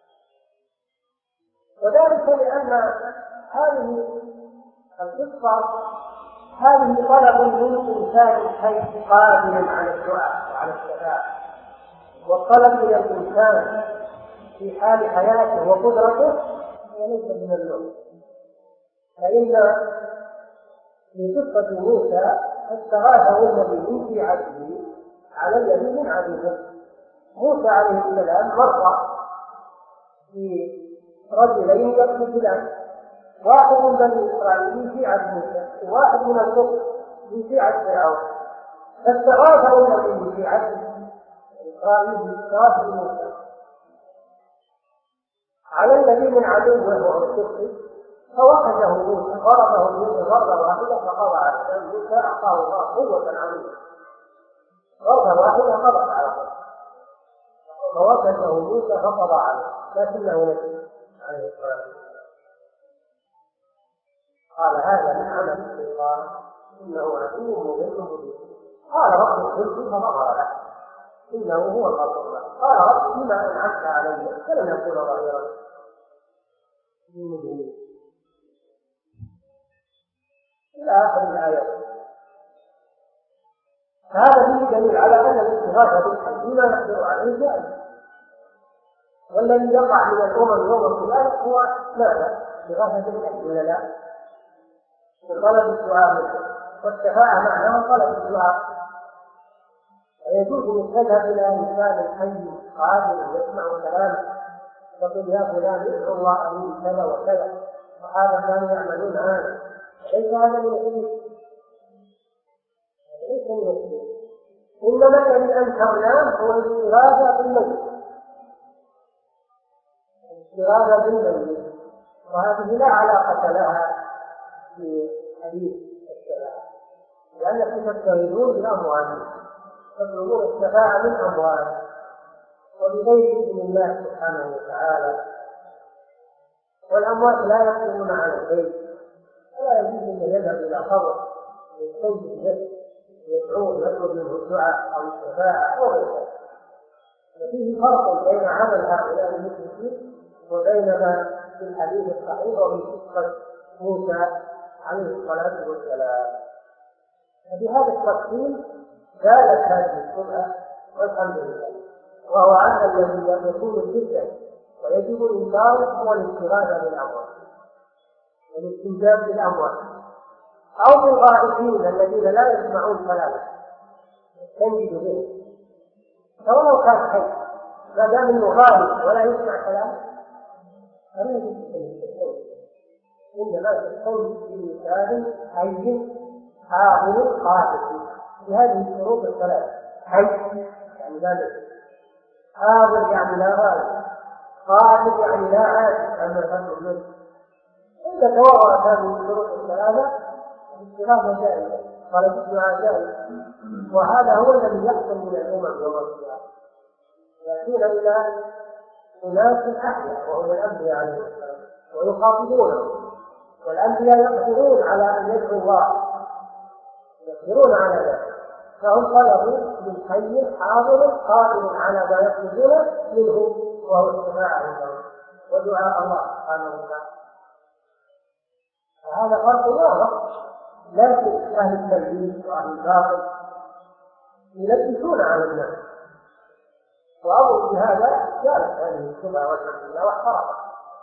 S1: وذلك لأن هذه القصة هذه طلب من إنسان حي قادر على الدعاء وعلى الشفاعة، والطلب من الإنسان في حال حياته وقدرته وليس من اللغة. فإن في قصة موسى استغاثه النبي في عبده على الذي من عبده. موسى عليه السلام مر في رجلين يقتتلان، واحد من بني إسرائيل في عبد موسى وواحد من القبط في عبد فرعون، فاستغاثه النبي في عبد إسرائيل استغاث موسى على الذي من عدوه وهو القبط، فوقته موسى ضربه موسى ضربة واحدة فقضى على موسى، أعطاه الله قوة عظيمة، ضربة واحدة قضت على قلبه، فوقته موسى فقضى عليه، لكنه نسي عليه الصلاة والسلام. قال هذا من عمل الشيطان إنه عدو مضل مبين. قال رب اغفر فغفر له إنه هو الغفور الرحيم. قال رب بما أنعمت علي فلن يكون ظهيرا للمجرمين إلى آخر الآية. هذا فيه دليل على أن الاستغاثة بالحي بما نقدر عليه جائز، والذي يقع من الأمم يوم القيامة هو ماذا؟ استغاثة بالحي ولا لا؟ وطلب الدعاء، والشفاعة معناها طلب الدعاء. ويجوز أن تذهب إلى إنسان حي قادر يسمع كلامه تقول يا فلان ادعو الله لي كذا وكذا، وهذا كانوا يعملون هذا، ليس هذا من الشرك، ليس من الشرك، إنما الذي أنكرناه هو الاستغاثة بالميت، الاستغاثة بالميت، وهذه لا علاقة لها في حديث الشفاعة، لأنكم تستغيثون بأموالهم، تطلبون الشفاعة من أموالهم وبغير إذن الله سبحانه وتعالى، والأموات لا يقومون على البيت، ولا يجوز أن يذهب إلى قبر ويستوجب له يدعوه يطلب منه الدعاء أو الشفاعة أو غيره. ففيه فرق بين عمل هؤلاء المشركين وبين ما في الحديث الصحيح ومن قصة موسى عليه الصلاة والسلام. وبهذا التقسيم زالت هذه الشبهة والحمد لله، وهو أن الذي يكون جدا ويجب إنكاره هو الاستغاثة بالأموال والاستنجاب بالأموال أو بالغائبين الذين لا يسمعون كلامه تنجد به، فولو كان حي ما دام انه غائب ولا يسمع كلامه فلا يجوز التوحيد، انما تستوجب بإنسان حي حاضر قادر بهذه الشروط الثلاث: حي يعني ذلك، حاضر يعني لا غائب، قادر يعني لا عاجز عما يفعله منه. إذا توافرت هذه الشروط الثلاثة الاستغاثة جائزة، قال الدعاء جائز، وهذا هو الذي يحصل من الأمم يوم القيامة. يأتون إلى أناس أحياء وهم الأنبياء عليه السلام ويخاطبونهم، والأنبياء يقدرون على أن يدعوا الله، يقدرون على ذلك، فهم طلبوا من حي حاضر قادر على ما يطلبون منه وهو الشفاعة عندهم ودعاء الله سبحانه وتعالى. هذا فرق واضح، لكن أهل التلبيس وأهل الباطل يلبسون على الناس، وأظن بهذا جالت هذه الشبهة والحمد لله واحترقت.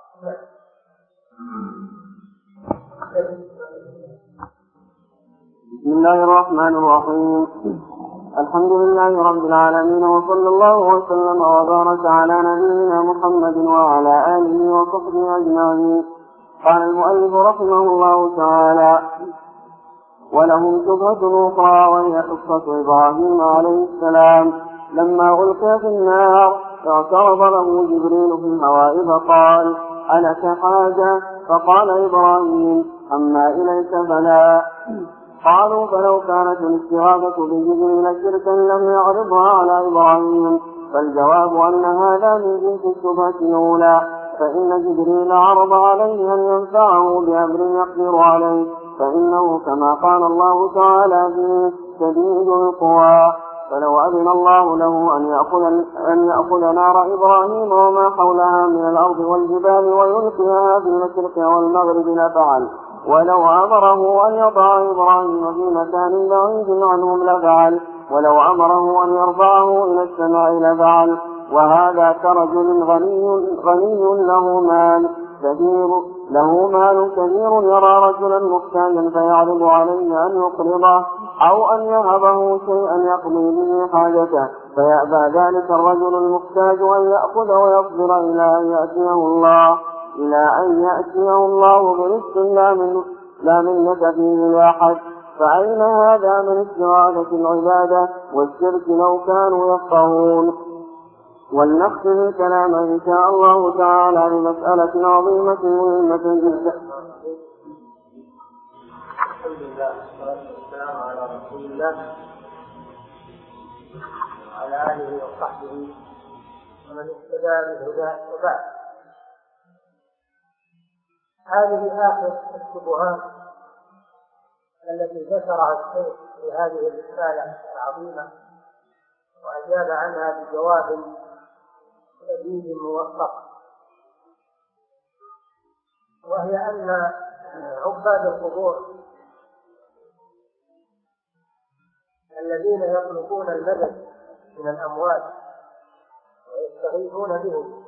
S2: بسم الله الرحمن الرحيم. الحمد لله رب العالمين، وصلى الله وسلم وبارك على نبينا محمد وعلى آله وصحبه أجمعين. قال المؤلف رحمه الله تعالى: ولهم شبهة أخرى وهي قصة إبراهيم عليه السلام لما ألقي في النار فاعترض له جبريل في الهواء فقال: ألك حاجة؟ فقال إبراهيم: أما إليك فلا. قالوا فلو كانت الاستغاثة بجبريل شركا لم يعرضها على إبراهيم. فالجواب أن هذا من جنس الشبهة الأولى، فإن جبريل عرض عليه أن ينفعه بأمر يقدر عليه، فإنه كما قال الله تعالى فيه شديد القوى. فلو أذن الله له أن يأخذ نار إبراهيم وما حولها من الأرض والجبال ويلقيها في المشرق والمغرب لفعل، ولو أمره أن يضع إبراهيم في مكان بعيد عنهم لفعل، ولو أمره أن يرفعه إلى السماء لفعل. وهذا كرجل غني له مال كثير يرى رجلا محتاجا فيعرض عليه أن يقرضه أو أن يهبه شيئا يقضي به حاجته، فيأبى ذلك الرجل المحتاج أن يأخذ ويصبر إلى أن يأتيه الله برزق لا منة فيه لأحد. فأين هذا من استغاثة العبادة والشرك لو كانوا يفقهون؟ ولنختم الكلام إن شاء الله تعالى بمسألة عظيمة مهمة جدا.
S1: الحمد لله والصلاة والسلام على رسول الله وعلى آله وصحبه ومن اهتدى بهداه وبعد. هذه آخر الشبهات التي ذكرها الشيخ في هذه الرسالة العظيمة، وأجاب عنها بجواب جديد موفق، وهي أن عباد القبور الذين يطلبون المدد من الأموات ويستغيثون بهم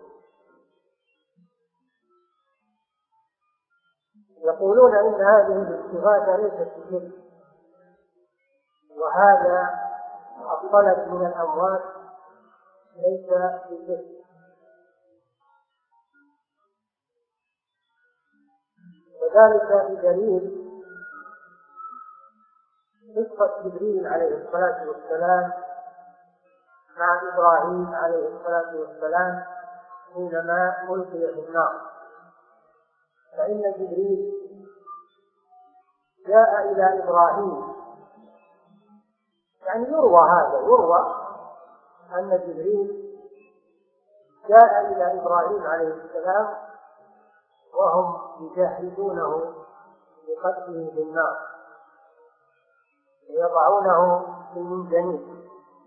S1: يقولون إن هذه الاستغاثة ليست بشرك، وهذا الطلب من الأموات ليس بشرك. وذلك بدليل قصة جبريل عليه الصلاة والسلام مع إبراهيم عليه الصلاة والسلام حينما ألقي في النار. فإن جبريل جاء إلى إبراهيم، يعني يروى أن جبريل جاء إلى إبراهيم عليه السلام وهم يجهزونه لقتله في النار، يضعونه في منجنيق،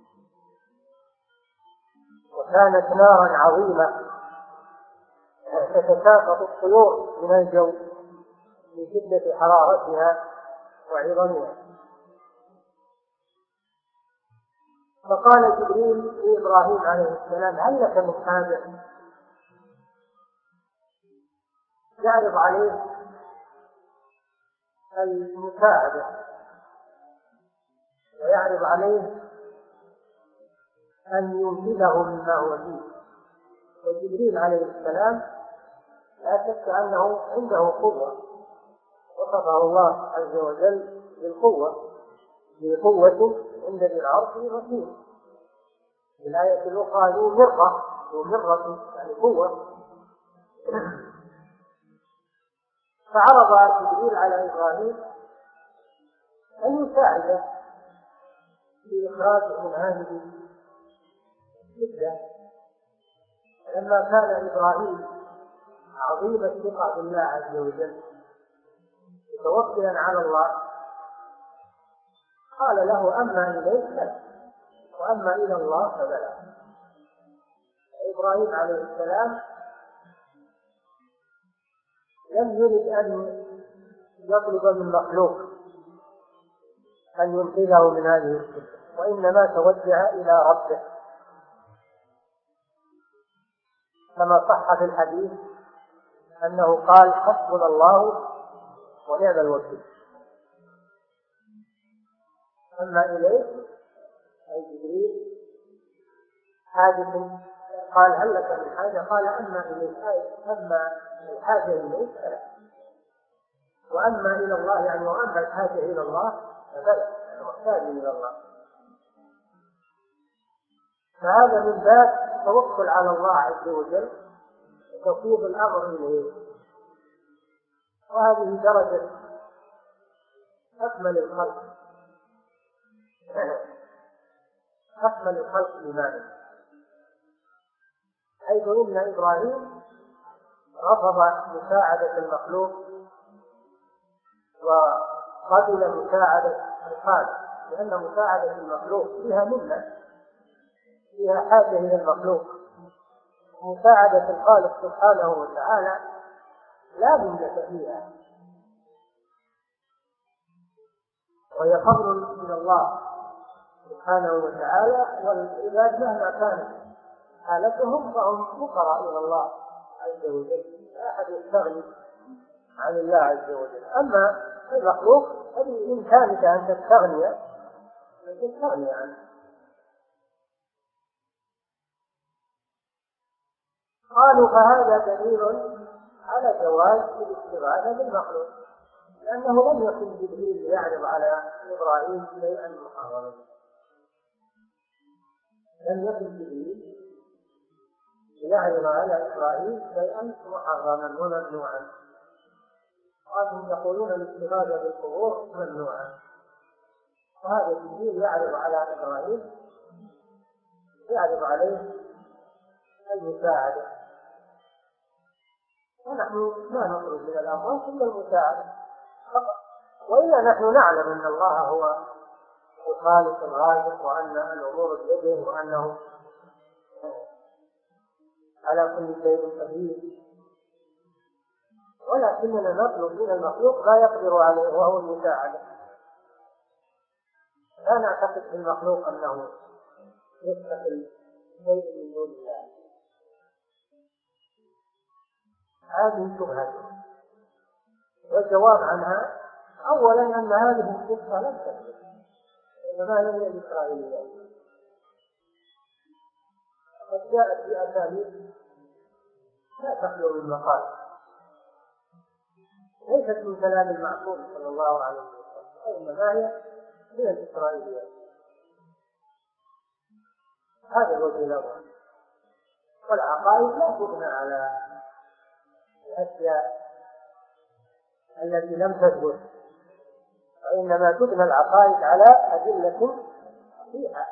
S1: وكانت نارا عظيمة تتساقط الطيور من الجو من شدة حرارتها وعظمها. فقال جبريل لإبراهيم عليه السلام: هل لك من حاجة؟ يعرض عليه المساعدة ويعرض عليه أن ينقذه مما هو فيه. وجبريل عليه السلام لا شك أنه عنده قوة، وصفه الله عز وجل بالقوة عند ذي العرش مكين. في الآية الأخرى ذو مرة يعني قوة. فعرض جبريل على إبراهيم أن يساعده في إخراجه من هذه الشدة. لما كان إبراهيم عظيم الثقة بالله عز وجل متوكلا على الله، قال له: أما إليك لا، وأما إلى الله فبلا. إبراهيم عليه السلام لم يرد أن يطلب من مخلوق أن ينقذه من هذه الشدة، وإنما توجه إلى ربه، كما صح في الحديث أنه قال: حسبنا الله ونعم الوكيل. أما إليك أي جبريل حاجة، قال: هل لك من حاجة؟ قال: أما إليك، أما الحاجة إليك فلا، وأما إلى الله يعني وأما الحاجة إلى الله فبلا، محتاج إلى الله. فهذا من باب التوكل على الله عز وجل وتفويض الأمر إليه. وهذه درجة أكمل الخلق إيمانا، حيث إن إبراهيم رفض مساعدة المخلوق وقبل مساعدة الخالق، لأن مساعدة المخلوق فيها منة، فيها حاجة إلى المخلوق. مساعدة الخالق سبحانه وتعالى لا منة فيها، وهي فضل من الله سبحانه وتعالى، والعباد مهما كانت حالتهم فهم فقراء إلى الله عز وجل، لا أحد يستغني عن الله عز وجل. أما المخلوق بإمكانك أن تستغني عنه. قالوا فهذا دليل على جواز الاستغاثة بالمخلوق، لأنه لم يكن جبريل يعرض على إبراهيم شيئا محرما، لم يكن جبريل يعرض على إبراهيم شيئا محرما وممنوعا. وهم يقولون الاستغاثة بالقبور ممنوعا، وهذا جبريل يعرض على إبراهيم، يعرض عليه المساعدة، ونحن ما نخرج من الأموات إلا المساعدة فقط. وإلا نحن نعلم أن الله هو الخالق الرازق، وأن الأمور بيده، وأنه على كل شيء قدير، ولكننا نطلب من المخلوق لا يقدر عليه، وهو المساعدة. لا نعتقد في المخلوق أنه يستقل شيء من دون الله. هذه شبهة، والجواب عنها أولا أن هذه القصة لم تثبت، إنما هي من الإسرائيليات، قد جاءت بأساليب لا تخلو من مقال، ليست من كلام المعصوم صلى الله عليه وسلم، إنما هي من الإسرائيليات. هذا الوجه الأول. والعقائد لا تبنى على الأشياء التي لم تثبت، وإنما تبنى العقائد على أدلة صحيحة.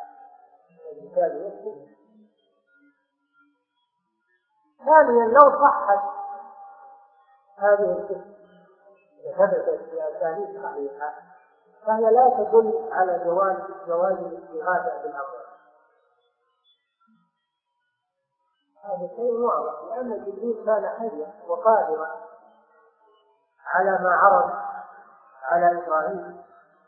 S1: ثانيا، لو صحت هذه القصة وثبتت بأساليب صحيحة فهي لا تدل على جواز الاستغاثة بالأموات. هذا شيء واضح، لأن جبريل كان حيا وقادرا على ما عرض على إبراهيم،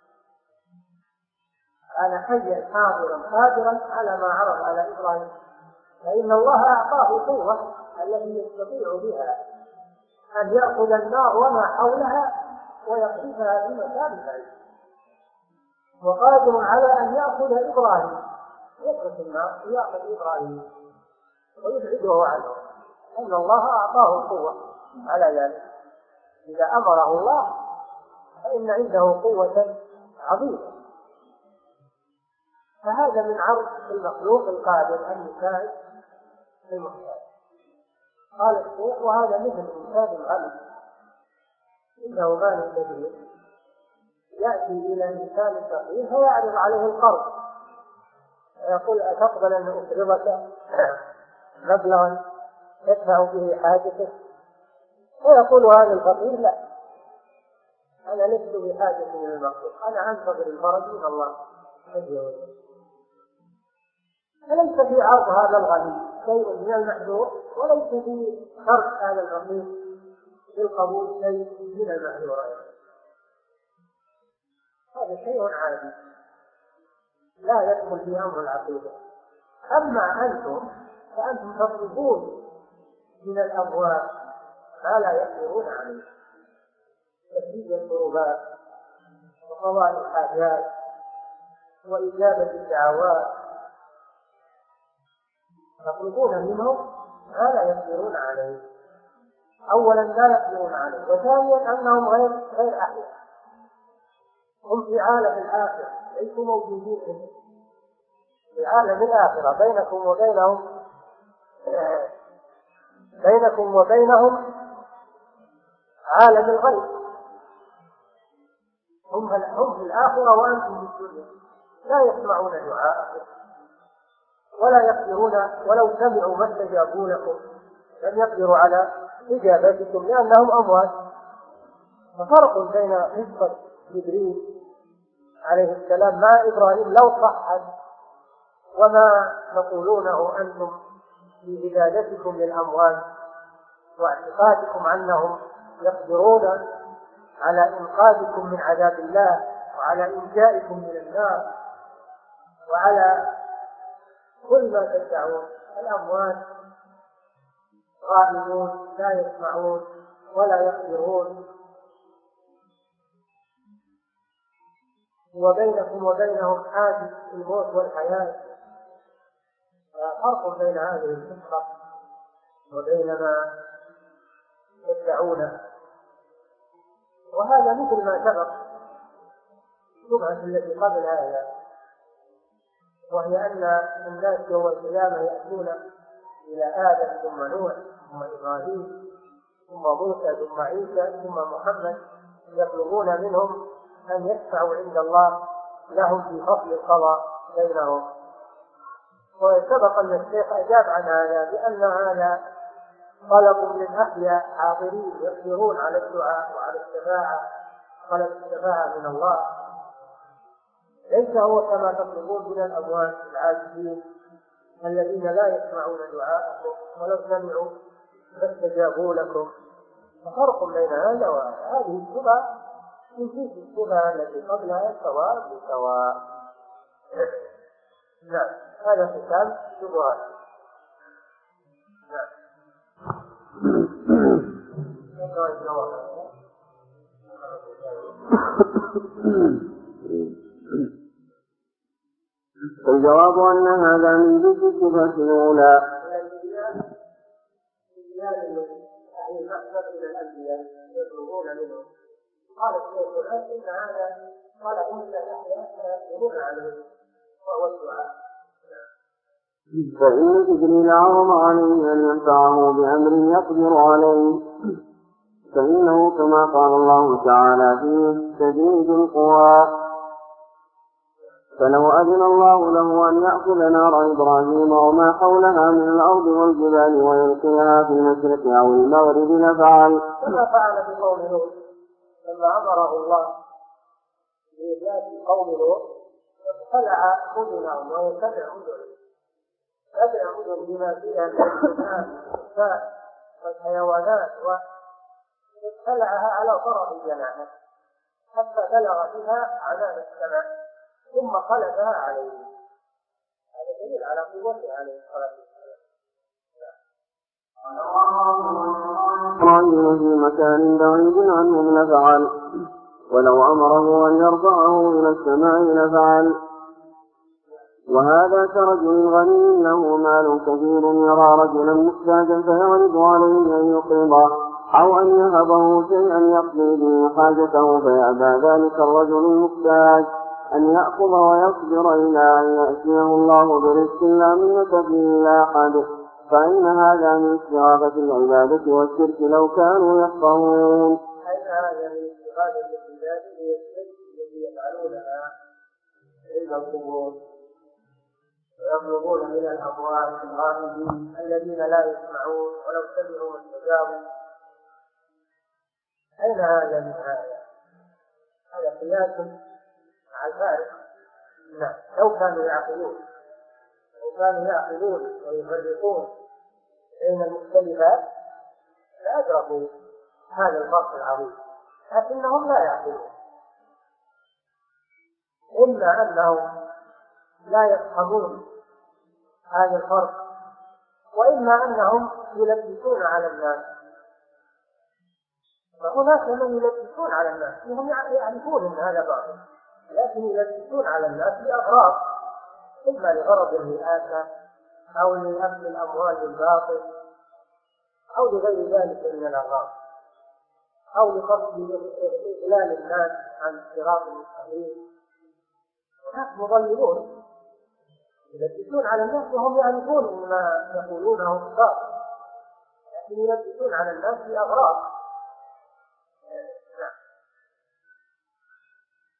S1: كان حيا حاضرا قادرا على ما عرض على إبراهيم، فإن الله أعطاه قوة التي يستطيع بها أن يأخذ النار وما حولها ويقذفها في مكان بعيد، وقادر على أن يأخذ إبراهيم، يترك النار ويأخذ إبراهيم ويبعده عنه، أن الله أعطاه القوة على ذلك. إذا أمره الله فإن عنده قوة عظيمة. فهذا من عرض المخلوق القادر أن يساعد المحتاج. قال الشيخ: وهذا مثل إنسان غني إنه مال كبير يأتي إلى إنسان فقير فيعرض عليه القرض، ويقول: أتقبل أن أقرضك مبلغا تدفع به حاجتك؟ ويقول هذا الفقير: لا، أنا لست بحاجة من المخلوق، أنا أنتظر الفرج من الله عز وجل. فليس في عرض هذا الغني شيء من المحذور، وليس في ترك هذا الفقير بالقبول شيء من المحذورات. هذا شيء عادي لا يدخل في أمر العقيدة. أما أنتم فأنتم تطلبون من الأموات ما لا يقدرون عليه، تسديد القربات وقضاء الحاجات وإجابة الدعوات، تطلبون منهم ما لا يقدرون عليه. أولا لا يقدرون عليه، وثانيا أنهم غير أحياء، هم في عالم الآخرة، ليسوا موجودين في عالم الآخرة. بينكم وبينهم عالم الغيب، هم في الآخرة وأنتم في الدنيا، لا يسمعون دعاءكم ولا يقدرون، ولو سمعوا ما استجابوا لكم، لم يقدروا على إجابتكم لأنهم أموات. ففرق بين قصة جبريل عليه السلام مع إبراهيم لو صحت، وما تقولونه أنتم في عبادتكم للأموات واعتقادكم أنهم يقدرون على إنقاذكم من عذاب الله وعلى إنجائكم من النار وعلى كل ما تدعون. الأموات غائبون لا يسمعون ولا يقدرون، وبينكم وبينهم حادث الموت والحياة. فرق بين هذه الفكرة وبين ما يدعونه. وهذا مثل ما سبق الشبهة التي قبل هذا، وهي أن الناس يوم القيامة يأتون إلى آدم ثم نوح ثم إبراهيم ثم موسى ثم عيسى ثم محمد، يطلبون منهم أن يشفعوا عند الله لهم في فصل القضاء بينهم. وسبق أن الشيخ أجاب عن هذا بأن هذا طلب من أحياء حاضرين يقدرون على الدعاء وعلى الشفاعة، طلب الشفاعة من الله، ليس هو كما تطلبون من الأموات العاجزين الذين لا يسمعون دعاءكم ولو سمعوا فاستجابوا لكم. ففرق بين هذا وهذه الشبهة من جنس الشبهة التي قبلها سواء بسواء. نعم، هذا كتاب شبهات. نعم.
S2: الجواب أن هذا من جنس الشبهة الأولى.
S1: يطلبون منه قال الشيخ إن هذا قال موسى يحيى يقولون عليه وهو الدعاء.
S2: فإن جبريل عرض عليه أن ينفعه بأمر يقدر عليه، فإنه كما قال الله تعالى فيه شديد القوى. فلو أذن الله له أن يأخذ نار إبراهيم وما حولها من الأرض والجبال ويلقيها في المشرق أو المغرب لفعل،
S1: كما فعل بقوم لوط لما أمره الله بإهلاك قوم لوط خلع أذنهم ويتبع أذن بما فيها من النساء والحيوانات، وخلعها على طرف جناحه حتى بلغ بها عنان السماء ثم قلبها عليه. هذا دليل على قوته عليه الصلاة والسلام.
S2: إبراهيم في مكان بعيد عنهم لفعل، ولو أمره أن يرفعه إلى السماء لفعل. وهذا كرجل غني له مال كثير يرى رجلا محتاجا فيعرض عليه أن يقرضه أو أن يهبه شيئا يقضي به حاجته، فيأبى ذلك الرجل المحتاج أن يأخذ ويصبر إلى أن يأتيه الله برزق لا منة فيه لا أحد، فإن هذا من استغاثة العبادة والشرك لو كانوا يفقهون.
S1: أين هذا من استغاثة العبادة والشرك التي يفعلونها عند القبور ويطلبون من الأموات الغائبين الذين لا يسمعون ولو سمعوا ما استجابوا؟ أين هذا من هذا؟ هذا قياس مع الفارق. نعم، لو كانوا يعقلون ويفرقون بين المختلفات لأدركوا هذا الفرق العظيم، لكنهم لا يعقلون. إما أنهم لا يفهمون هذا الفرق، وإما أنهم يلبسون على الناس. فهناك من يلبسون على الناس هم يعرفون أن هذا باطل، لكن يلبسون على الناس بأغراض، إما لغرض الرئاسة أو لأكل الأموال بالباطل أو لغير ذلك من الأغراض، أو لقصد إضلال الناس عن صراط المستقيم. هناك مضللون يلبسون على الناس وهم يعرفون أن ما يقولونه باطل، لكن يلبسون على الناس بأغراض.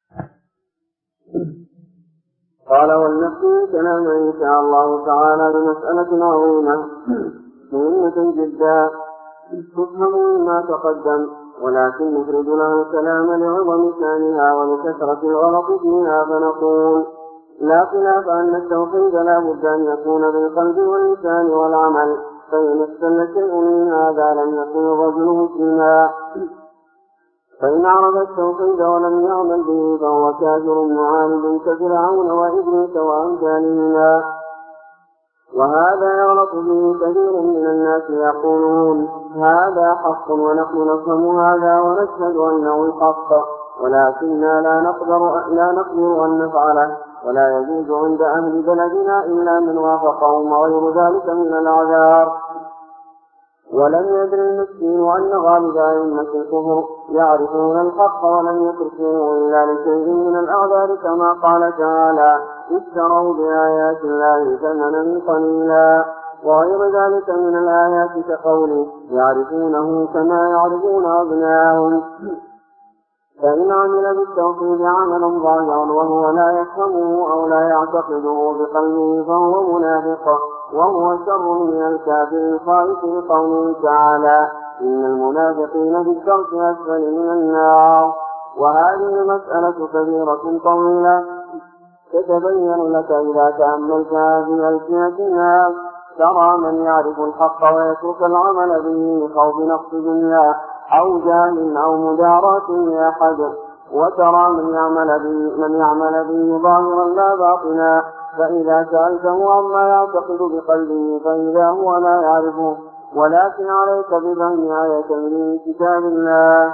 S2: قال ولنختم كلام إن شاء الله تعالى بمسألة عظيمة مهمة جدا تفهم مما تقدم، ولكن نفرد له الكلام لعظم شأنها ولكثرة الغلط فيها، فنقول لا خلاف أن التوحيد لا بد أن يكون بالقلب واللسان والعمل، فإن اختل شيء من هذا لم يكن الرجل مسلما، فإن عرف التوحيد ولم يعمل به فهو كافر معاند كفرعون وإبليس وأمثالهما. وهذا يغلط به كثير من الناس يقولون هذا حق ونحن نفهم هذا ونشهد أنه الحق، ولكننا لا نقدر أن نفعله، ولا يجوز عند أهل بلدنا إلا من وافقهم وغير ذلك من الأعذار. ولم يدر المسكين أن غالب أئمة الكفر يعرفون الحق ولم يتركوه إلا لشيء من الأعذار، كما قال تعالى اشتروا بآيات الله ثمنا قليلا، وغير ذلك من الآيات كقوله يعرفونه كما يعرفون أبناءهم. فإن عمل بالتوحيد عملا ظاهرا وهو لا يفهمه أو لا يعتقده بقلبه فهو منافق، وهو شر من الكافر الخائف لقوله تعالى إن المنافقين في الدرك أسفل من النار. وهذه مسألة كبيرة طويلة تتبين لك إذا تأملتها في ألسنة الناس. ترى من يعرف الحق ويترك العمل به لخوف نقص دنيا أو جاه أو مداراة لأحد، وترى من يعمل به ظاهرا لا باطنا، فإذا سألته عما يعتقد بقلبه فإذا هو لا يعرفه. ولكن عليك بفهم آية من كتاب الله.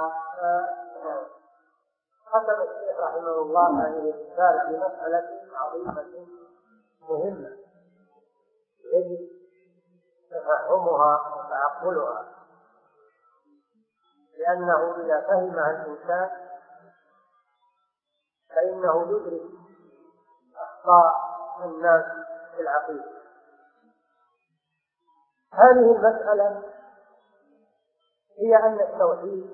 S1: ختم الشيخ رحمه الله هذه الرسالة بمسألة عظيمة مهمة يجب تفهمها وتعقلها، لأنه إذا فهمها الإنسان فإنه يدرك أخطاء الناس في العقيدة. هذه المسألة هي أن التوحيد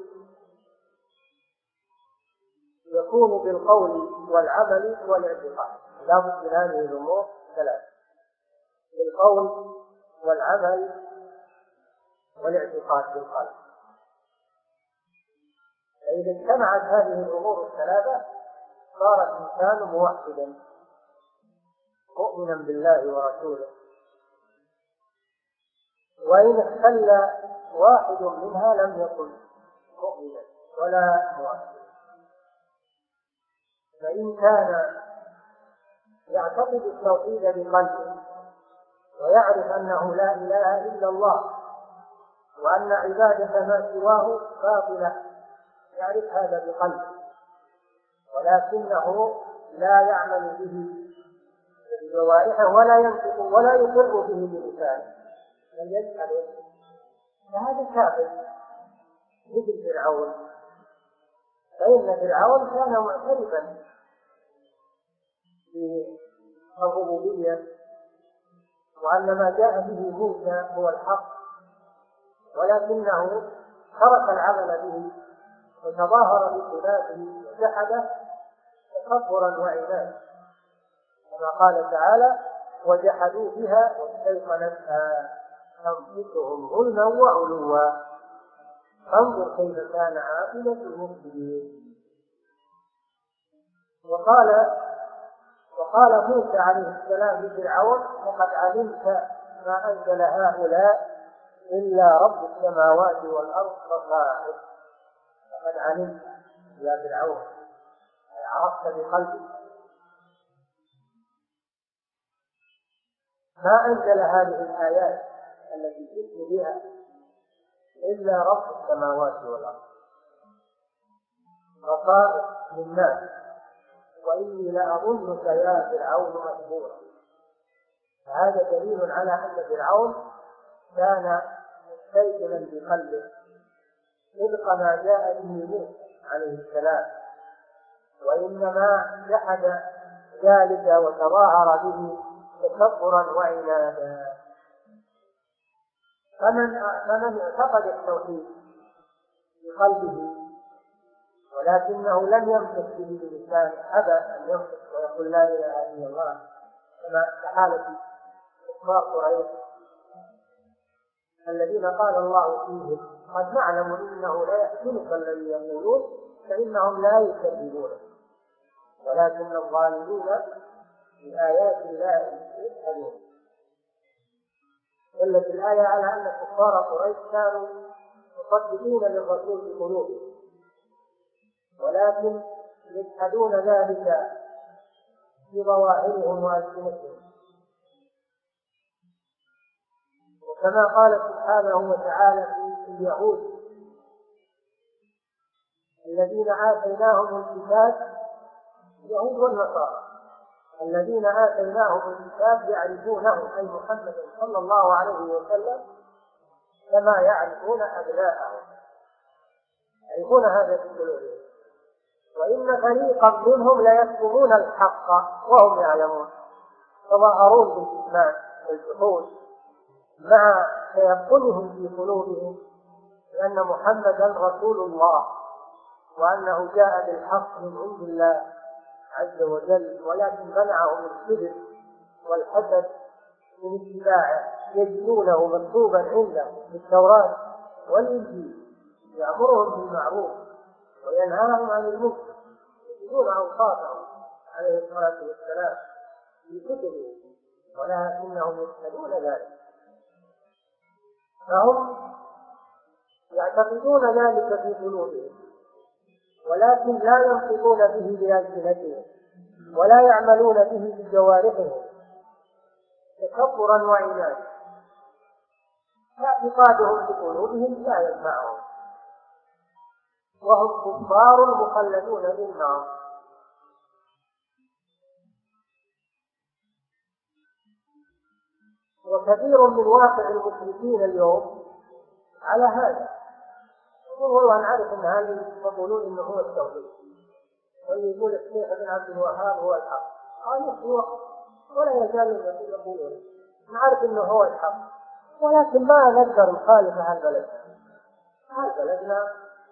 S1: يكون بالقول والعمل والاعتقاد، لا بد من هذه الأمور ثلاثة: بالقول والعمل والاعتقاد بالقلب. فإذا اجتمعت هذه الأمور الثلاثة صار الإنسان موحدا مؤمنا بالله ورسوله. وإن اختل واحد منها لم يكن مؤمنا ولا موحدا. فإن كان يعتقد التوحيد بقلبه ويعرف أنه لا إله إلا الله وأن عبادة ما سواه باطلة، يعرف هذا بقلبه، ولكنه لا يعمل به بجوارحه ولا ينطق ولا يقر به بلسانه بل يجهل، فهذا كافر مثل فرعون. فإن فرعون كان معترفا بالربوبية وأن ما جاء به موسى هو الحق، ولكنه ترك العمل به وتظاهر بخلافه وجحده تكبرا وعنادا، كما قال تعالى وجحدوا بها واستيقنتها أنفسهم ظلما وعلوا فانظر كيف كان عاقبة المفسدين. وقال موسى عليه السلام لفرعون لقد علمت ما أنزل هؤلاء إلا رب السماوات والأرض بصائر. لقد علمت يا فرعون، عرفت بقلبك ما أنزل هذه الآيات التي جئت بها إلا رب السماوات والأرض بصائر للناس، وإني لأظنك يا فرعون مسبورا. هذا دليل على أن فرعون كان مستيقنا بقلبه صدق ما جاء به موسى عليه السلام، وإنما جحد ذلك وتظاهر به تكبرا وعنادا. فمن اعتقد التوحيد بقلبه ولكنه لم يمسك به بلسانه، أبى أن يمسك ويقول لا إله إلا الله كما كحالة كفار قريش الذين قال الله فيهم قد نعلم إنه لا يحزنك الذي يقولون فإنهم لا يكذبون ولكن الظالمين بآيات الله يجحدون. دلت الآية على أن كفار قريش كانوا يصدقون للرسول بقلوبهم ولكن يجحدون ذلك بظواهرهم وألسنتهم. وكما قال سبحانه وتعالى في اليهود الذين آتيناهم الكتاب، اليهود والنصارى الذين آتيناهم الكتاب يعرفونه أي محمد صلى الله عليه وسلم كما يعرفون أبناءهم، يعرفون هذا في قلوبهم، وإن فريقا منهم ليكتمون الحق وهم يعلمون، تظاهرون بالكتمان والجحود مع تيقنهم في قلوبهم لأن محمدا رسول الله وأنه جاء بالحق من عند الله عز وجل، ولكن منعهم الكذب والحسد من اتباعه، يجدونه مكتوبا عندهم في التوراة والإنجيل يأمرهم بالمعروف وينهاهم عن المنكر، يجدون أوصافهم عليه الصلاة والسلام في كتبهم ولكنهم يجحدون ذلك. فهم يعتقدون ذلك في قلوبهم ولكن لا ينطقون به بألسنتهم ولا يعملون به بجوارحهم تكبرا وعنادا، اعتقادهم بقلوبهم لا ينفعهم وهم كفار مخلدون بالنار. وكثير من واقع المشركين اليوم على هذا، يقول والله نعرف ان هذه يقولون انه هو التوحيد، ويقول الشيخ ابن عبد الوهاب هو الحق، قال هو ولا يزال يقولون نعرف انه هو الحق، ولكن ما نقدر نخالف هالبلد. هالبلدنا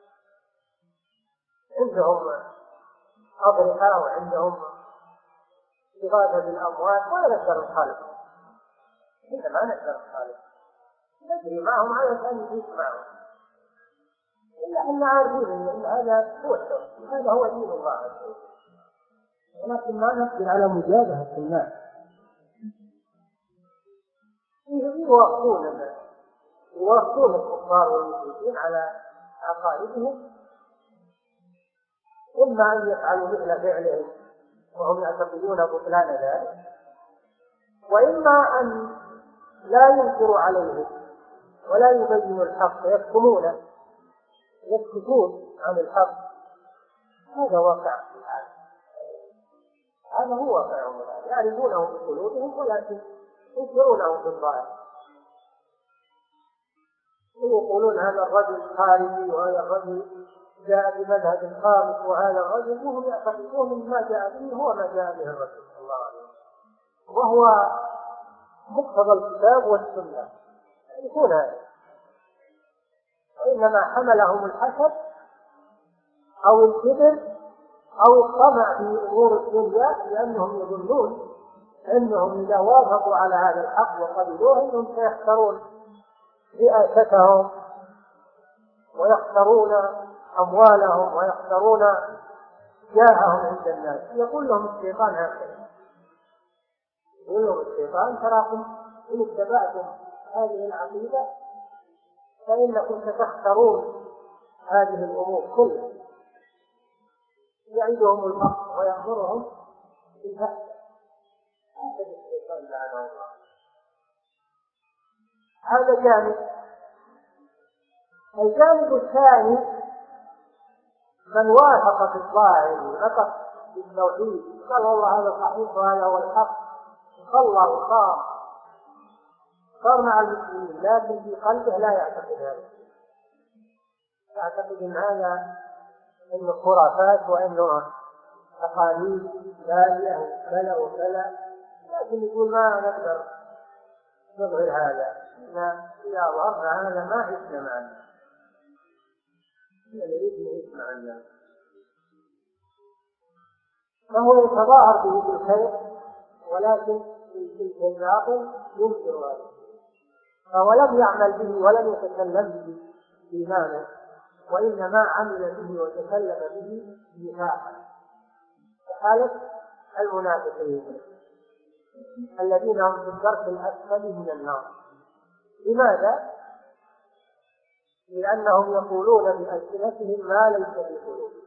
S1: عندهم أضرحة وعندهم إغاثة بالأموات ولا نقدر نخالف، إحنا ما نقدر نخالف، نجري معهم على أن يجيب معهم، إلا أن عارفين أن هذا هو التوحيد، هذا هو دين الله عز وجل، ولكن ما نقدر على مجابهة الناس. يوافقون الكفار والمشركين على عقائدهم، إما أن يفعلوا مثل فعلهم وهم يعتقدون بطلان ذلك، وإما أن لا ينكروا عليهم ولا يبينوا الحق يكتمونه يسكتون عن الحق. هذا واقع في العالم، هذا هو واقعهم، يعرفونه بقلوبهم ولكن ينكرونه بالظاهر، يقولون هذا الرجل خارجي وهذا الرجل جاء بمذهب خامس وهذا الرجل، وهم يعتقدون ان ما جاء به هو ما جاء به الرسول صلى الله عليه وسلم وهو مقتضى الكتاب والسنه، يكون هذا، وانما حملهم الحسد او الكبر او الطمع في امور الدنيا، لانهم يظنون انهم اذا وافقوا على هذا الحق وقبلوه انهم سيخسرون رئاستهم ويخسرون أموالهم ويخسرون جاههم عند الناس. يقول لهم الشيطان هكذا، يقول لهم الشيطان تراكم إن اتبعتم هذه العقيدة فإنكم ستخسرون هذه الأمور كلها، يعيدهم الحق ويأمرهم بالفحش. هكذا الشيطان لعنه الله. هذا جانب. الجانب الثاني من وافق في الظاهر نطق بالتوحيد قال والله هذا صحيح وهذا هو الحق، صلى صار مع المسلمين، لكن في قلبه لا يعتقد هذا، يعتقد ان هذا انه خرافات وانه تقاليد غاليه وكذا وكذا، لكن يقول ما نقدر نظهر هذا، إذا أظهرنا هذا ما عشنا معنا، إحنا نريد نعيش مع الناس، فهو يتظاهر به بالخير ولكن في الباطن ينكر هذا، فهو لم يعمل به ولم يتكلم به إيمانا، وإنما عمل به وتكلم به نفاقا، حالة المنافقين الذين هم في الدرك الأسفل من النار. لماذا؟ لأنهم يقولون بألسنتهم ما ليس في قلوبهم.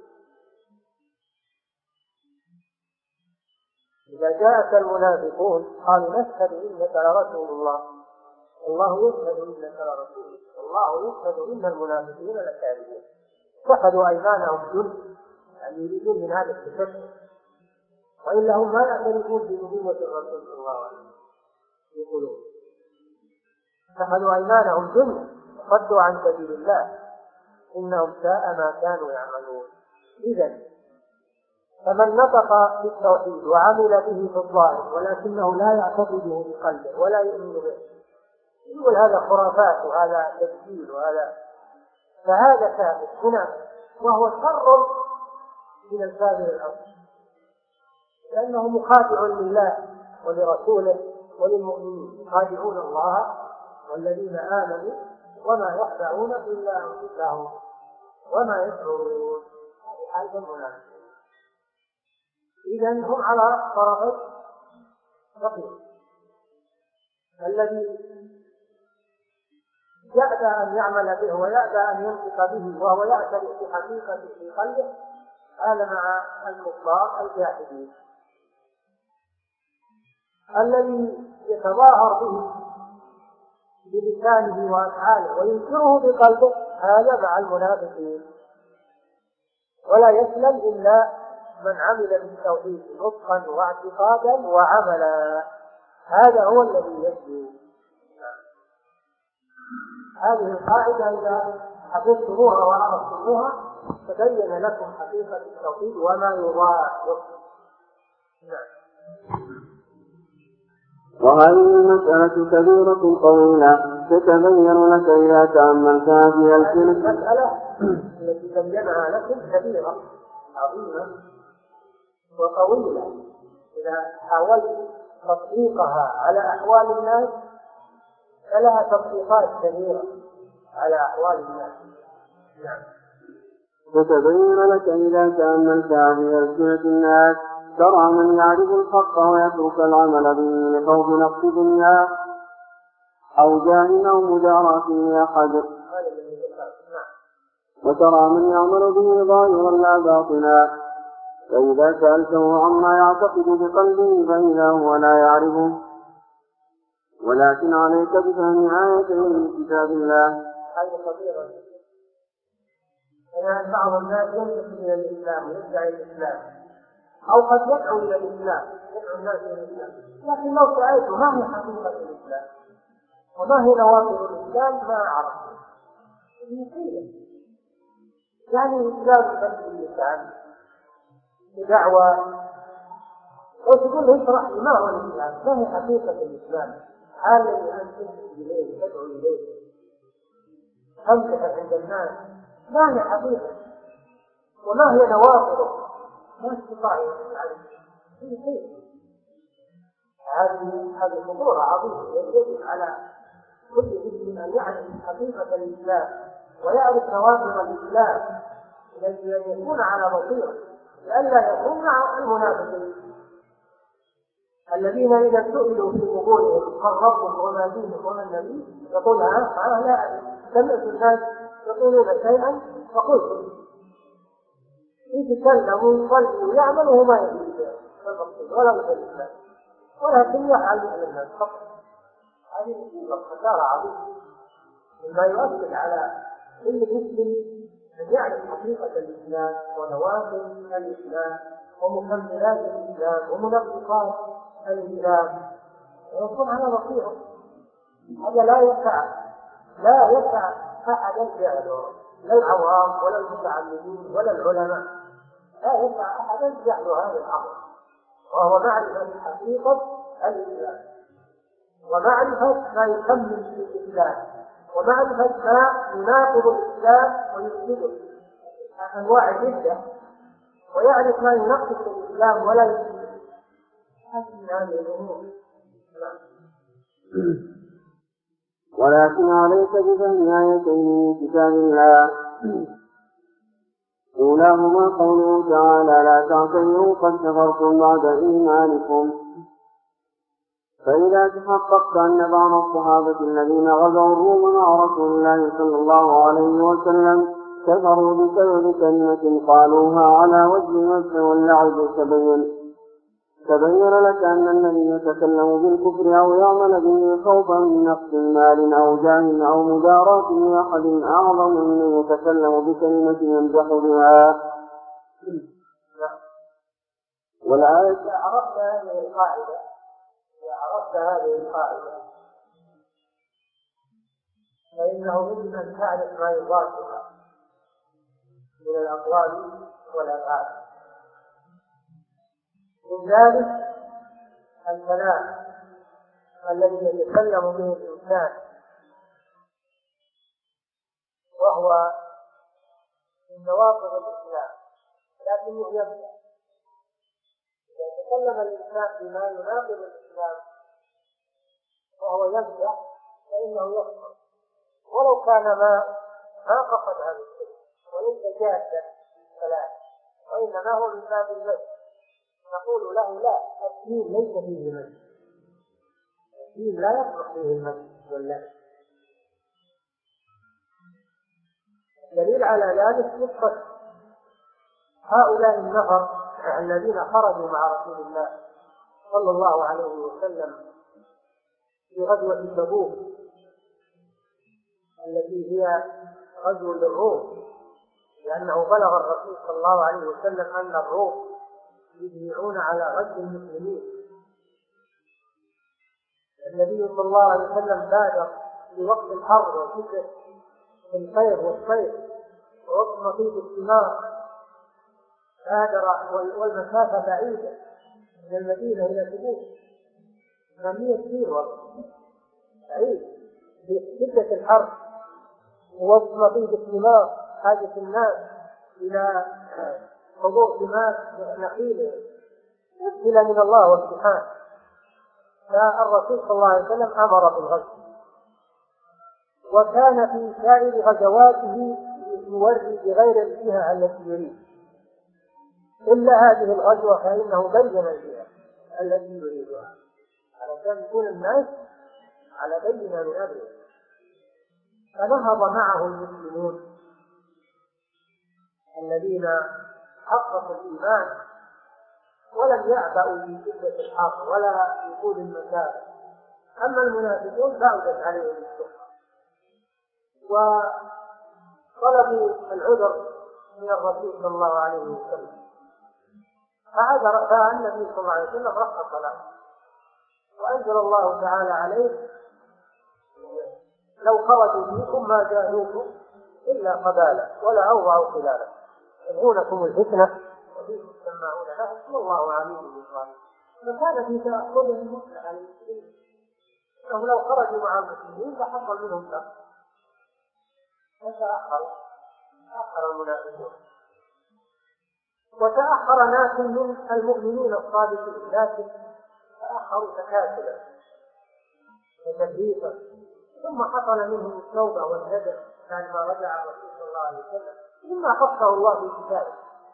S1: إذا جاءك المنافقون قالوا نشهد إنك لرسول الله، الله يشهد إنك لرسول الله، يشهد إن المنافقين لكاذبون. اتخذوا أيمانهم جنة، يعني يريدون من هذا التشبه، وإلا هم ما يعترفون بنبوة الرسول صلى الله عليه وسلم يقولون. اتخذوا أيمانهم جنة وصدوا عن سبيل الله إنهم ساء ما كانوا يعملون. إذن فمن نطق بالتوحيد وعمل به في الظاهر ولكنه لا يعتقده بقلبه ولا يؤمن به، يقول هذا خرافات وهذا تدجيل وهذا، فهذا كافر هنا، وهو شر من الكافر الأصغر، لأنه مخادع لله ولرسوله وللمؤمنين، يخادعون الله والذين آمنوا وما يخدعون إلا أنفسهم وما يشعرون. هذه المنافقين. إذن هم على طرف رقيق، الذي يأبى أن يعمل به ويأبى أن ينطق به وهو يعترف بحقيقته في قلبه، هذا مع الكفار الجاحدين. الذي يتظاهر به بلسانه وأفعاله وينكره بقلبه، هذا مع المنافقين. ولا يسلم إلا من عمل بالتوحيد نطقا واعتقادا وعملا، هذا هو الذي يسلم. هذه القاعدة إذا حفظتموها وعرفتموها تبين لكم حقيقة التوحيد وما يضاهي.
S2: وهذه المسألة كبيرة طويلة تتبين لك إذا تأملتها في السنة.
S1: المسألة التي بينها لكم كبيرة عظيمة وطويلة، إذا حاولت تطبيقها على أحوال الناس فلها تطبيقات كثيرة على أحوال الناس. نعم.
S2: تتبين لك إذا تأملتها في ألسنة الناس، ترى من يعرف الحق ويترك العمل به لخوف نقص دنيا أو جاه أو مداراة لأحد، وترى من يعمل به ظاهرا لا باطنا، فإذا سألته عما يعتقد بقلبه فإذا هو لا يعرفه. ولكن عليك بفهم آيتين من كتاب الله.
S1: هذه خطيرة، لأن بعض الناس ينتسب إلى الإسلام ويدعي الإسلام، أو قد يدعو إلى الإسلام، يدعو الناس إلى الإسلام، لكن لو سألته ما هي حقيقة الإسلام وما هي نواقض الإسلام ما عرف. يعني الإسلام بنفس اللسان بدعوة، وتقول له اشرح لي ما هو الإسلام، ما هي حقيقة الإسلام، هذا الذي أنت تنتسب إليه تدعو إليه تمدح عند الناس، ما هي حقيقة وما هي نواقضه، ما استطاع يفعل شيء. هذه خطورة عظيمة، يجب على كل مسلم أن يعرف حقيقة الإسلام ويعرف نواقض الإسلام التي يكون على بصيرة، لئلا يكون مع المنافقين الذين إذا سئلوا في قبورهم من ربهم وما دينهم وما النبي يقول لا أعرف. سمعت الناس يقولون شيئا فقلت يتكلم ويصلي ويعمل وهو ما يدري ولا مثل الناس، ولكن يفعل مثل الناس فقط. هذه مصيبة خسارة عظيمة، مما يؤثر على كل مسلم أن يعرف حقيقة الإسلام ونواقض الإسلام ومكملات الإسلام ومنبقات الإسلام ويكون على بصيرة. هذا لا يسع أحدا فعله، لا العوام ولا المتعلمين ولا العلماء، لا يسع أحدا فعل هذا الأمر، وهو معرفة حقيقة الإسلام ومعرفة ما يكمل في الإسلام ومعرفة ما يناقض الإسلام ويفسده، أنواع الردة ويعرف ما ينقص الإسلام ولا يحسن من هذه الأمور.
S2: ولكن عليك بفهم آيتين من كتاب الله، أولاهما قوله تعالى لا تعتذروا قد كفرتم بعد إيمانكم. فإذا تحققت أن بعض الصحابة الذين غزوا الروم مع رسول الله صلى الله عليه وسلم كفروا بسبب كلمة قالوها على وجه المسح واللعب، تبين لك أن الذي يتكلم بالكفر أو يعمل به خوفا من نقص مال أو جاه أو مداراة لأحد أعظم من يتكلم بكلمة يمدح بها. والآية
S1: إذا عرفت هذه القاعدة فإنه يجب أن تعرف ما يضافها من الأقوال والأفعال. من ذلك الكلام الذي يتكلم به الإنسان وهو من نواقض الإسلام، لكنه يبدأ إذا تكلم الإنسان بما يناقض الإسلام وهو يبدأ فإنه يكفر ولو كان ما قصد هذا الشيء وليس جادا الكلام، وإنما هو من باب المجد. نقول له لا، الدين ليس فيه مجد، الدين لا يصلح فيه المجد والله. دليل على ذلك قصة هؤلاء النفر الذين خرجوا مع رسول الله صلى الله عليه وسلم في غزوة تبوك التي هي غزو للروم، لأنه بلغ الرسول صلى الله عليه وسلم أن الروم يجمعون على غزو المسلمين. النبي صلى الله عليه وسلم بادر في وقت الحر وشدة الخير والصيف ووقت نقيض الثمار، بادر والمسافة بعيدة من المدينة إلى تبوك 800 كيلو بعيد، بشدة الحر ووقت نقيض الثمار، حاجة الناس إلى حضور ثمار نخيل مسهلة من الله والسبحان. فالرسول صلى الله عليه وسلم أمر بالغزو، وكان في سائر غزواته يوري بغير الجهة التي يريد، إلا هذه الغزوة فإنه بين الجهة التي يريدها علشان يكون الناس على بينة من أمره. فنهض معه المسلمون الذين حققوا الإيمان ولم يعبأوا في شدة الحر ولا في طول المسافة. أما المنافقون بعدت عليهم الشقة وطلبوا العذر من الرسول صلى الله عليه وسلم، فالنبي صلى الله عليه وسلم رخص له وأنزل الله تعالى عليه لو خرجوا فيكم ما جاءوكم إلا قبالا ولا أوضعوا خلالا يبغونكم الفتنة وفيكم سماعون لهم والله عليم بالظالمين. فكان في تأخذهم مصلحة للمسلمين، أنهم لو خرجوا مع المسلمين لحصل منهم شر، فتأخر المنافقون وتأخر ناس من المؤمنين الصادقين، لكن تأخروا تكاسلا وتفريطا، ثم حصل منهم التوبة والندم بعد ما رجع الرسول صلى الله عليه وسلم مما خصه الله في كتابه.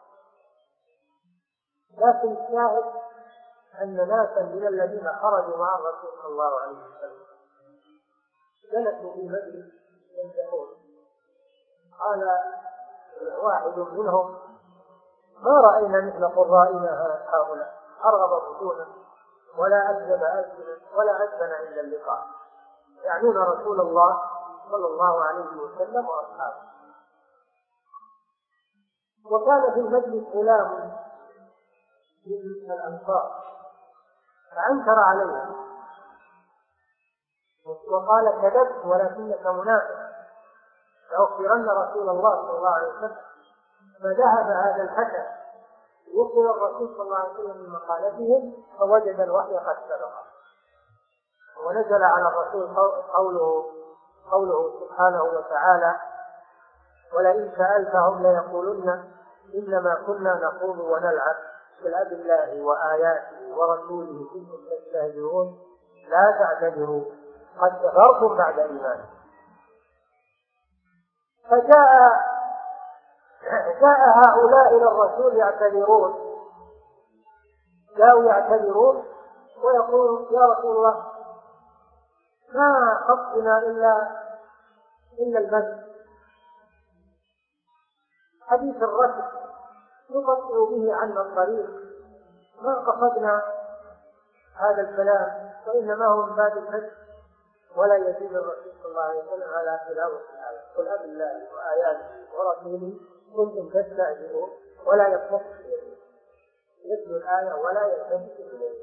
S1: لكن الشاهد أن ناسا من الذين خرجوا مع الرسول صلى الله عليه وسلم جلسوا في مجلس ينتهون، قال واحد منهم ما رأينا مثل قرائنا هؤلاء، أرغب بطونا ولا أكذب ألسنا ولا أجبن إلا اللقاء، يعنون رسول الله صلى الله عليه وسلم وأصحابه. وكان في المجلس غلام من الأنصار فأنكر عليه وقال كذبت ولكنك منافق لأخبرن رسول الله صلى الله عليه وسلم. فذهب هذا الفتى يخبر الرسول صلى الله عليه وسلم من مقالتهم فوجد الوحي قد سبق، ونزل على الرسول قوله سبحانه وتعالى ولئن سألتهم ليقولن إنما كنا نخوض ونلعب، قل أب الله وآياته ورسوله كنتم تستهزئون لا تعتذروا قد كفرتم بعد إيمانكم. فجاء هؤلاء إلى الرسول يعتذرون، جاءوا يعتذرون ويقولون يا رسول الله ما قصدنا إلا المسجد، حديث الركب نقطع به عنا الطريق، ما قصدنا هذا الكلام، وإنما هو من باب المسجد. ولا يزيد الرسول صلى الله عليه وسلم على تلاوة الآية قل أب الله وآياته ورسوله كنتم تستهزئون ولا يلتفت إليه، يتلو الآية ولا يلتفت إليه.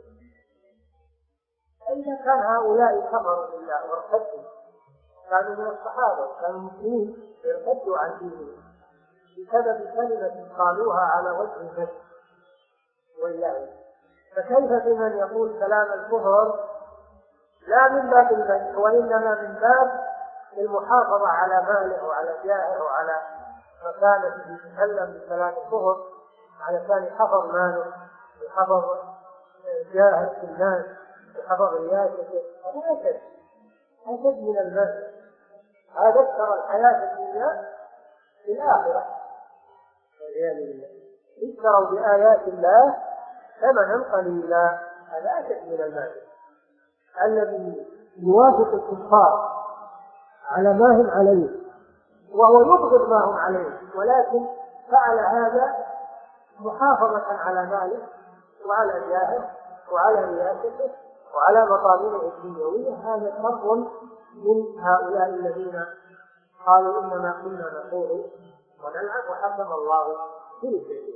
S1: إذا كان هؤلاء كفروا بالله وارتدوا، كانوا من الصحابة كانوا مسلمين يرتدوا عن دينهم بسبب كلمة قالوها على وجه الجد واللعب، فكيف بمن يقول كلام الكفر لا من باب المسجد وإنما من باب المحافظة على ماله وعلى جاهه وعلى مكانته، يتكلم بكلام الكفر علشان يحفظ ماله يحفظ جاهه في الناس يحفظ رياسته، هذا أشد من المسجد. هذا اشترى الحياة الدنيا في الآخرة والعياذ بالله، اشتروا بآيات الله ثمنا قليلا، هذا أشد من المسجد الذي يوافق الكفار على ما هم عليه وهو يبغض ما هم عليه، ولكن فعل هذا محافظة على ماله وعلى جاهه وعلى رياسته وعلى مطالبه الدنيوية. هذا فرق من هؤلاء الذين قالوا إنما كنا نخوض ونلعب وحكم الله كل شيء.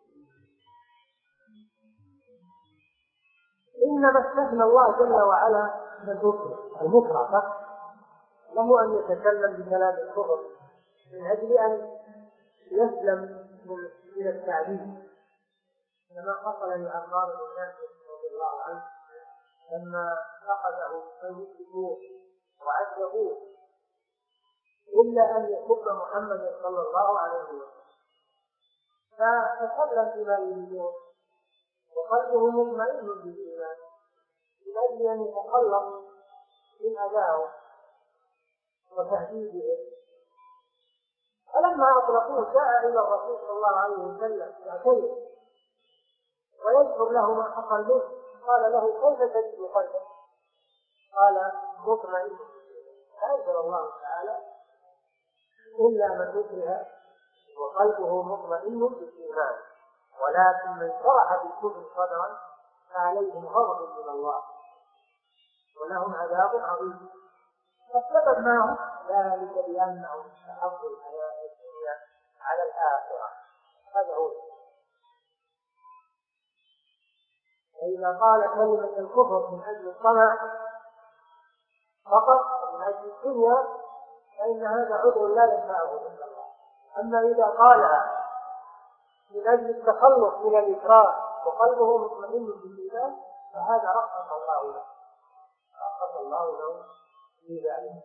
S1: إنما استثنى الله جل وعلا المكره له أن يتكلم بكلام الكفر من أجل أن يسلم من التعذيب، كما حصل لعمار بن ياسر رضي الله عنه لما أخذه المشركون وعذبوه إلا أن يحب محمد صلى الله عليه وسلم، فتكلم بما يريدون وقلبه مطمئن بالإيمان من أجل أن يتخلص من أذاهم وتهديدهم. فلما أطلقوه جاء إلى الرسول صلى الله عليه وسلم يعتذر ويذكر له ما حصل به، قال له كيف تجد قلبك؟ قال مطمئن. فأنزل الله تعالى إلا من أكره وقلبه مطمئن بالإيمان ولكن من شرح بالكفر صدرا فعليهم غضب من الله ولهم عذاب عظيم. فالسبب ما هو ذلك بأنهم استحقوا الحياة الدنيا على الآخرة، هذا هو. فإذا قال كلمة الكفر من أجل الطمع فقط من أجل الدنيا فإن هذا عذر لا ينفعه إلا الله. أما إذا قالها من أجل التخلص من الإكراه وقلبه مطمئن بالإيمان فهذا رخص الله له، رخص الله له في ذلك.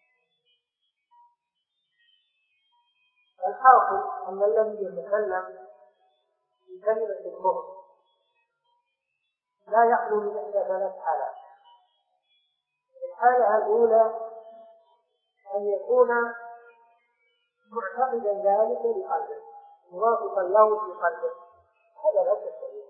S1: الحاصل أن الذي يتكلم بكلمة الكفر لا يخلو من إحدى ثلاث حالات. الحالة الأولى أن يكون معتقدا ذلك بقلبه موافقا له في قلبه، هذا لا شك فيه.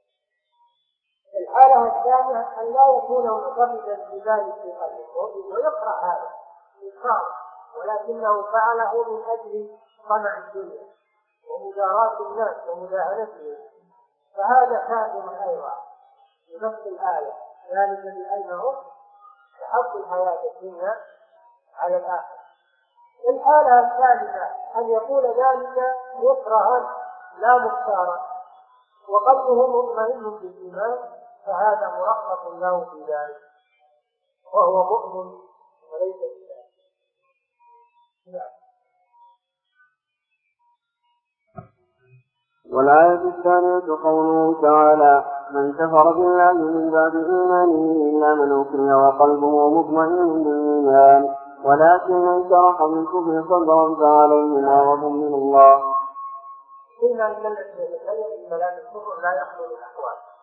S1: الحالة الثانية أن لا يكون معتقدا بذلك في قلبه ويقرأ هذا إقرار ولكنه فعله من أجل طمع الدنيا ومداراة الناس ومداهنتهم، فهذا كافر أيضا بنص الآية، ذلك بأنهم يحب الحياة الدنيا على الآخرة. الحالة الثالثة أن يقول ذلك مكرها لا مختارا وقلبه مطمئن بالإيمان فهذا مرخص له في ذلك وهو مؤمن وليس بذلك.
S2: والآية الثانية قوله تعالى من كفر بالله من بعد إيمانه إلا من أكره وقلبه مطمئن بالإيمان ولكن من شرح بالكفر صدرا فعليهم غضب من الله.
S1: قلنا ان الذي يتكلم بكلام الكفر لا يخلو من احوال،